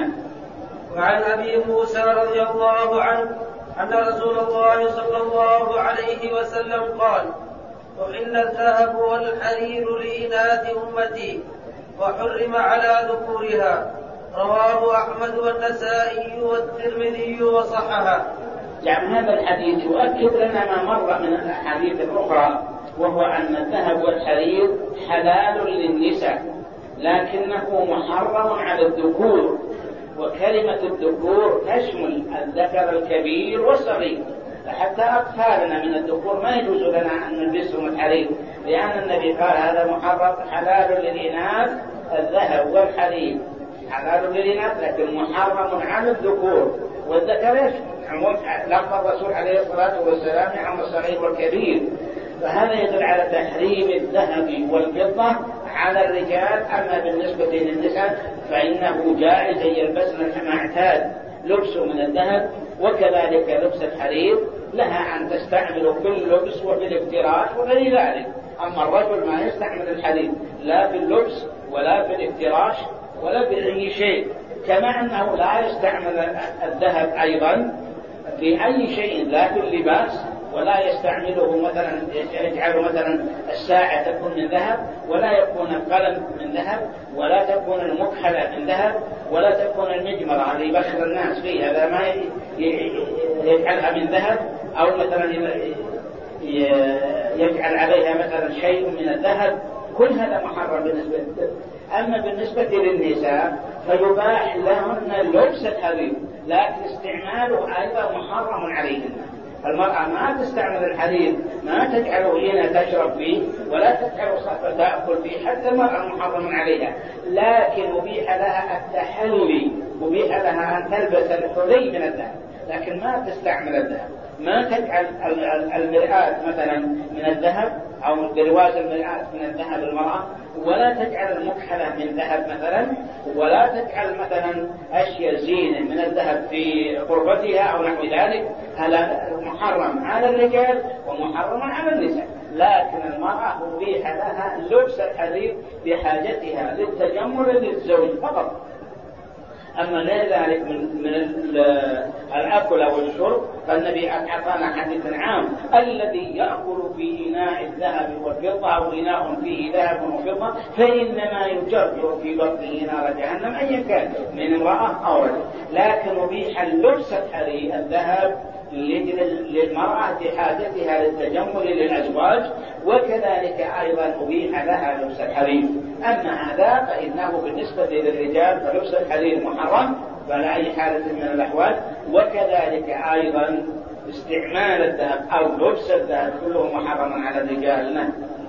Speaker 2: وعن أبي موسى رضي الله عنه أن رسول الله صلى الله عليه وسلم قال أحل الذهب والحرير لإناث أمتي وحرم على ذكورها. رواه أحمد والنسائي والترمذي وصححه.
Speaker 3: يعني هذا الحديث يؤكد لنا ما مر من الأحاديث الأخرى، وهو أن الذهب والحرير حلال للنساء لكنه محرم على الذكور، وكلمة الذكور تشمل الذكر الكبير والصغير، فحتى أطفالنا من الذكور ما يجوز لنا أن نلبسهم الحرير، لأن النبي قال هذا محرم حلال للإناث الذهب والحرير حلال للإناث لكن محرم على الذكور، والذكر عموم لفظ الرسول عليه الصلاة والسلام عن الصغير والكبير، فهذا يدل على تحريم الذهب والفضة على الرجال. أما بالنسبة للنساء فإنه جائز أن يلبسن كما اعتاد لبسه من الذهب، وكذلك لبس الحرير لها أن تستعمل في اللبس وفي الافتراش وغير ذلك. أما الرجل ما يستعمل الحرير لا في اللبس ولا في الافتراش ولا في أي شيء، كما أنه لا يستعمل الذهب أيضا في أي شيء، لا في اللباس ولا يستعمله مثلا يجعل مثلا الساعة تكون من ذهب، ولا يكون القلم من ذهب، ولا تكون المكحلة من ذهب، ولا تكون المجمرة اللي يبخر الناس فيها هذا ما يجعلها من ذهب، أو مثلا يجعل عليها مثلا شيء من الذهب، كل هذا محرم بالنسبة للذهب. أما بالنسبة للنساء فيباح لهن لبس الحرير لكن استعماله أيضا محرم عليهن. المرأة ما تستعمل الحرير، ما تجعله هنا تشرب فيه ولا تجعله صفة تأكل فيه، حتى المرأة محرم عليها، لكن أبيح لها التحلي، أبيح لها أن تلبس الحلي من الذهب لكن ما تستعمل الذهب. ما تجعل المرآة مثلا من الذهب أو برواز المرآة من الذهب المرأة، ولا تجعل المكحلة من ذهب مثلا، ولا تجعل مثلا أشياء زينة من الذهب في قربتها أو نحو ذلك. هذا محرم على الرجال ومحرم على النساء، لكن المرأة أبيح لها لبس الحرير بحاجتها للتجمل للزوج فقط. أما غير ذلك من الأكل أو الشرب فالنبي أعطانا حديث عام: الذي يأكل في إناء الذهب والفضة أو إناء فيه ذهب وفضة فإنما يجرجر في بطنه نار جهنم أيا كان من امرأة أو رجل. لكن أبيح اللبس الحرير الذهب للمرأة بحاجتها للتجمل للأزواج، وكذلك أيضا أبيح لها لبس الحرير. أما هذا فإنه بالنسبة للرجال فلبس الحرير محرم فلا أي حالة من الأحوال، وكذلك أيضا استعمال الذهب أو لبس الذهب كله محرم على الرجال.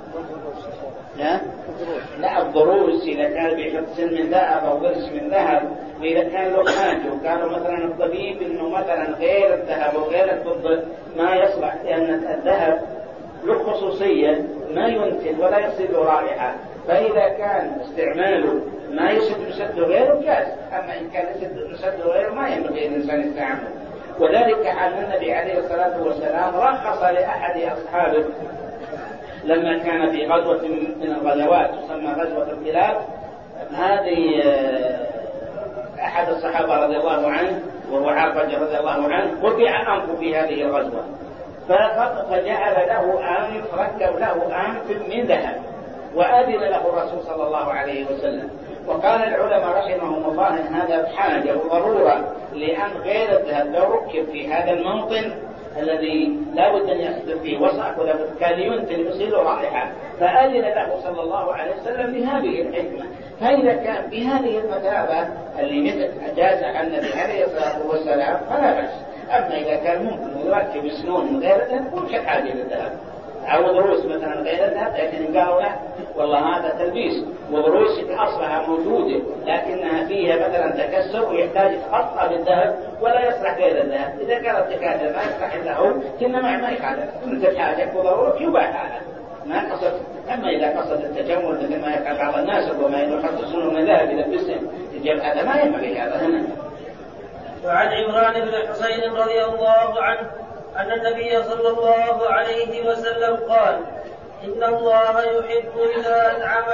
Speaker 3: لا الضروس إذا كان بيحط سن من ذهب أو ضرس من ذهب، وإذا كان له حاجة وكانوا مثلا الطبيب إنه مثلا غير الذهب وغير الفضة ما يصلح، لأن الذهب له خصوصية ما ينتج ولا يصل رائحة، فإذا كان استعماله ما يسد غيره جاز. أما إن كان يسد غيره ما ينبغي الإنسان يستعمله. وذلك أن النبي عليه الصلاة والسلام رخص لأحد أصحابه لما كان في غزوة من الغزوات تسمى غزوة الكلاب. هذه أحد الصحابة رضي الله عنه وهو عرفة رضي الله عنه قطع أنفه في هذه الغزوة، فجعل له أنف، ركب له أنف من ذهب وأذن له الرسول صلى الله عليه وسلم. وقال العلماء رحمهم الله إن هذا بحاجة وضرورة، لأن غير الذهب لو ركب في هذا الموطن الذي لا بد أن يصدر فيه وسع ولا بد كان ينتن يصير رائحة، فأذن له صلى الله عليه وسلم بهذه الحكمة. فإذا كان بهذه المثابة اللي مثل أجاز عن النبي عليه الصلاة والسلام فلا بأس. أما إذا كان ممكن يركب سنون من غير الذهب ممكن حاجة للذهب أو ضروس مثلا غير الذهب، لكن قالوا لا والله هذا تلبيس، وضروس أصلها موجودة لكنها فيها مثلا تكسر ويحتاج تخطى بالذهب ولا يصلح غير الذهب. إذا كانت تكاثر ما يصلح له كنا ما يخالف، مثل حاجة وضرورة يباح هذا ما قصد. أما إذا قصد التجمل مثل ما يفعل بعض الناس وما يخصصون من الذهب يلبسهم الجبل هذا ما ينبغي هذا هنا.
Speaker 2: وعن عمران بن حسين رضي الله عنه أن النبي صلى الله عليه وسلم قال: إن الله يحب إذا أنعم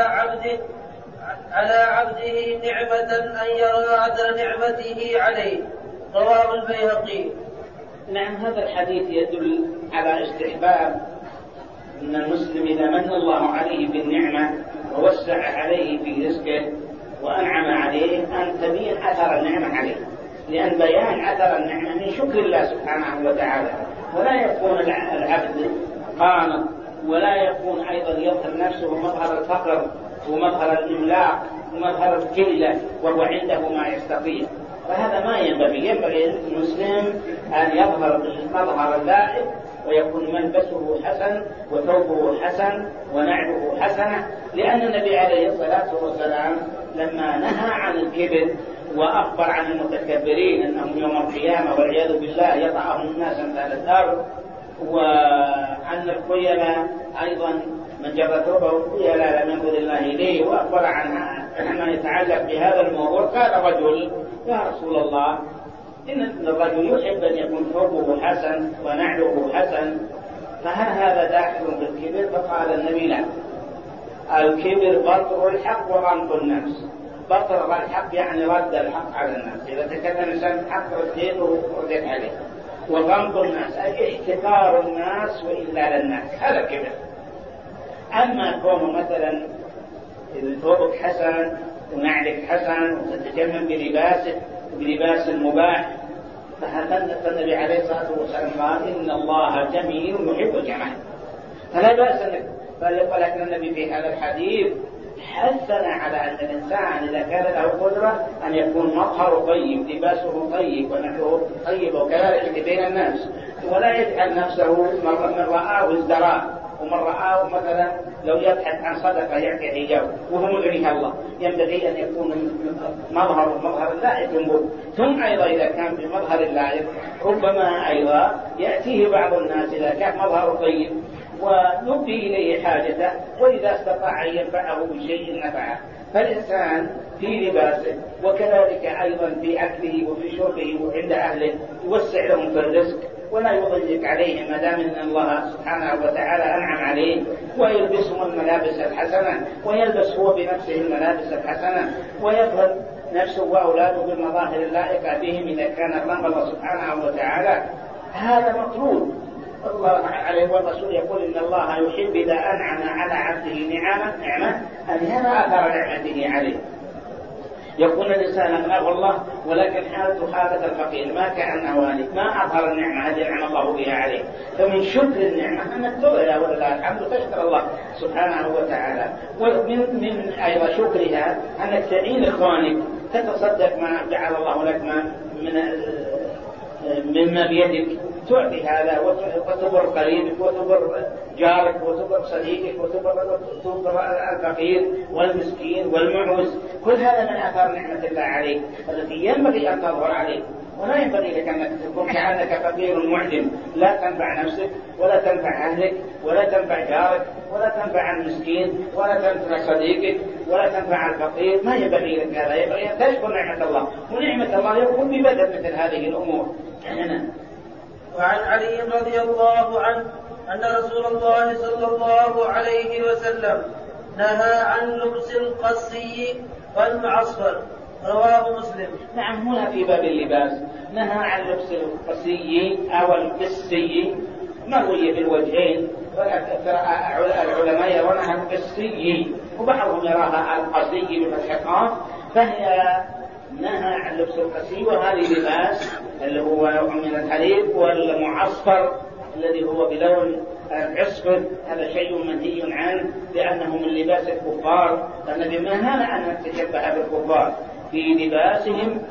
Speaker 2: على عبده نعمة أن يرى أثر نعمته عليه. رواه البيهقي.
Speaker 3: نعم، هذا الحديث يدل على استحباب أن المسلم إذا من الله عليه بالنعمة ووسع عليه في رزقه وأنعم عليه أن تبين أثر النعمة عليه، لأن بيان أثر النعمة من شكر الله سبحانه وتعالى. ولا يكون العبد قانط ولا يكون أيضا يظهر نفسه مظهر الفقر ومظهر الإملاق ومظهر الكلة وهو عنده ما يستطيع، فهذا ما ينبغي. ينبغي المسلم أن يظهر بالمظهر اللائق ويكون ملبسه حسن وثوبه حسن ونعله حسنة، لأن النبي عليه الصلاة والسلام لما نهى عن الكبر وأخبر عن المتكبرين أنهم يوم القيامة والعياذ بالله يطعهم الناس أمثال الأرض، وأن الخيلاء أيضا من جر ثوبه خيلاء لم ينظر الله إليه، وأخبر عنها ما يتعلق بهذا الموضوع. قال رجل: يا رسول الله، إن الرجل يحب أن يكون ثوبه حسن ونعله حسن، فهل هذا داخل في الكبر؟ فقال النبي: لا، الكبر بطر الحق وغمط النفس. بطر الحق يعني رد الحق على الناس، إذا تكلم الإنسان الحق رديته ورديت عليه. وغمط الناس أي احتقار الناس وإذلال الناس، هذا كبر. أما كونه مثلا ثوبك حسن ونعلك حسن وتتجمل بلباس مباح، فهذا النبي عليه الصلاة والسلام قال: إن الله جميل يحب الجمال، فلا بأس أنك. ولكن النبي في هذا الحديث حثنا على أن الإنسان إذا كان له قدرة أن يكون مظهره طيب، لباسه طيب ونحوه طيب، وكذلك بين الناس، ولا يجعل نفسه من رآه ازدراء، ومن رآه مثلا لو يبحث عن صدقة يعطي حجاب وهو مغنيها الله. ينبغي أن يكون مظهر اللائق ينبغ. ثم أيضا إذا كان في مظهر اللائق ربما أيضا يأتيه بعض الناس إذا كان مظهره طيب ونبدي إليه حاجته، وإذا استطاع أن ينفعه بشيء نفعه. فالإنسان في لباسه وكذلك أيضا في أكله وفي شربه وعند أهله يوسع لهم في الرزق ولا يضيق عليهم، ما دام أن الله سبحانه وتعالى أنعم عليه، ويلبسهم الملابس الحسنة، ويلبس هو بنفسه الملابس الحسنة، ويظهر نفسه وأولاده بالمظاهر اللائقة بهم إذا كان الله سبحانه وتعالى. هذا مطلوب. الله عليه والرسول يقول: إن الله يحب إذا أنعم على عبده نعمة أن يرى أثر نعمته عليه. يكون الإنسان أغناه الله ولكن حالته حالة الفقير، ما كأنه والد، ما أظهر النعمة التي أنعم الله بها عليه. فمن شكر النعمة أنك تظهر ولله الحمد تشكر الله سبحانه وتعالى. ومن أيضا شكرها أنك تعين إخوانك، تتصدق ما جعل الله لك مما بيدك، تعطي هذا وتبر قريبك وتبر جارك وتبر صديقك وتبر الفقير والمسكين والمعوز. كل هذا من آثار نعمة الله عليك التي ينبغي أن تظهر عليك، ولا ينبغي لك أنك تكون كأنك فقير معدم، لا تنفع نفسك ولا تنفع أهلك ولا تنفع جارك ولا تنفع المسكين ولا تنفع صديقك ولا تنفع الفقير. ما ينبغي لك هذا، ينبغي أن تشكر نعمة الله، ونعمة الله يكون ببدل مثل هذه الأمور.
Speaker 2: وعن علي رضي الله عنه أن رسول الله صلى الله عليه وسلم نهى عن لبس القصي والمعصفر، رواه مسلم.
Speaker 3: نعم، هنا في باب اللباس نهى عن لبس القصي أو القسي، مروي بالوجهين، العلماء يرونها القسي وبعضهم يراها القصي بفتح القاف، فهي نهى عن لبس القسي، وهذه لباس اللي هو نوع من الحرير، والمعصفر الذي هو بلون العصفر هذا شيء منهي عنه لأنه من لباس الكفار، فالنبي نهى أن نتشبه بالكفار في لباسهم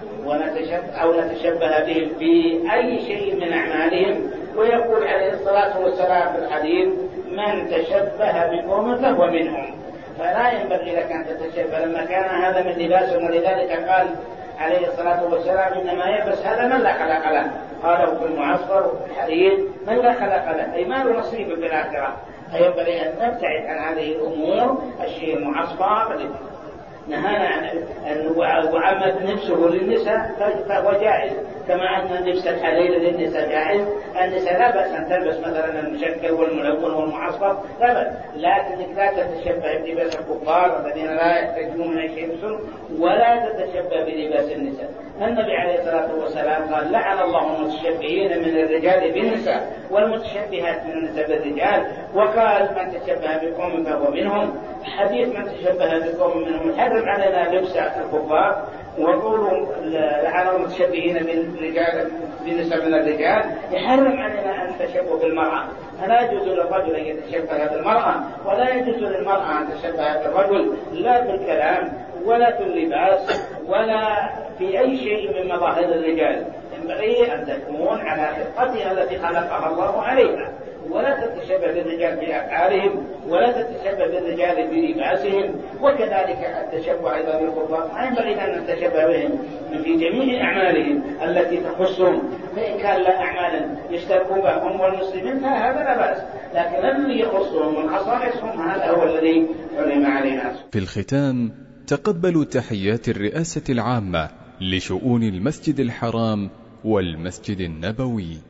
Speaker 3: أو نتشبه بهم في أي شيء من أعمالهم. ويقول عليه الصلاة والسلام في الحديث: من تشبه بقوم فهو منهم. فلا ينبغي لك أن تتشبه لما كان هذا من لباسهم، ولذلك قال عليه الصلاة والسلام: إنما يلبس هذا من لا خلق له. قالوا في المعصفر وفي الحرير من لا خلق له، أي ما له نصيب في الآخرة. فينبغي أن نبتعد عن هذه الأمور. الشيء المعصفر نهانا عن وعمد نفسه للنساء فهو جائز، كما أن لبس الحرير للنساء جائز. النساء لا بأس أن تلبس مثلا المشكل والملون والمعصفر، لا بأس، لكنك لا تتشبه بلباس الكفار الذين لا يحتاجون من أي شيء يلبسون، ولا تتشبه بلباس النساء. النبي عليه الصلاة والسلام قال: لعن الله المتشبهين من الرجال بالنساء والمتشبهات من النساء بالرجال. وقال: من تشبه بقوم فهو منهم. حديث من تشبه بقوم منهم يحرم علينا لبس الكفار، وقولوا لعن المتشبهين بالنساء من الرجال يحرم علينا أن نتشبه بالمرأة. فلا يجوز للرجل أن يتشبه بالمرأة، ولا يجوز للمرأة أن تتشبه بالرجل، لا في الكلام ولا في اللباس ولا في أي شيء من مظاهر الرجال. ينبغي أن تكون على خلقتها التي خلقها الله عليها، ولا تتشبه بالرجال في أفعالهم، ولا تتشبه بالرجال في لباسهم. وكذلك التشبه أيضا بالكفار ما ينبغي أن نتشبه بهم في جميع أعمالهم التي تخصهم. فإن كان لا أعمالا يشتركون بها هم والمسلمين فهذا لا بأس، لكن الذي يخصهم من خصائصهم هذا هو الذي حرم علينا.
Speaker 1: في الختام تقبلوا تحيات الرئاسة العامة لشؤون المسجد الحرام والمسجد النبوي.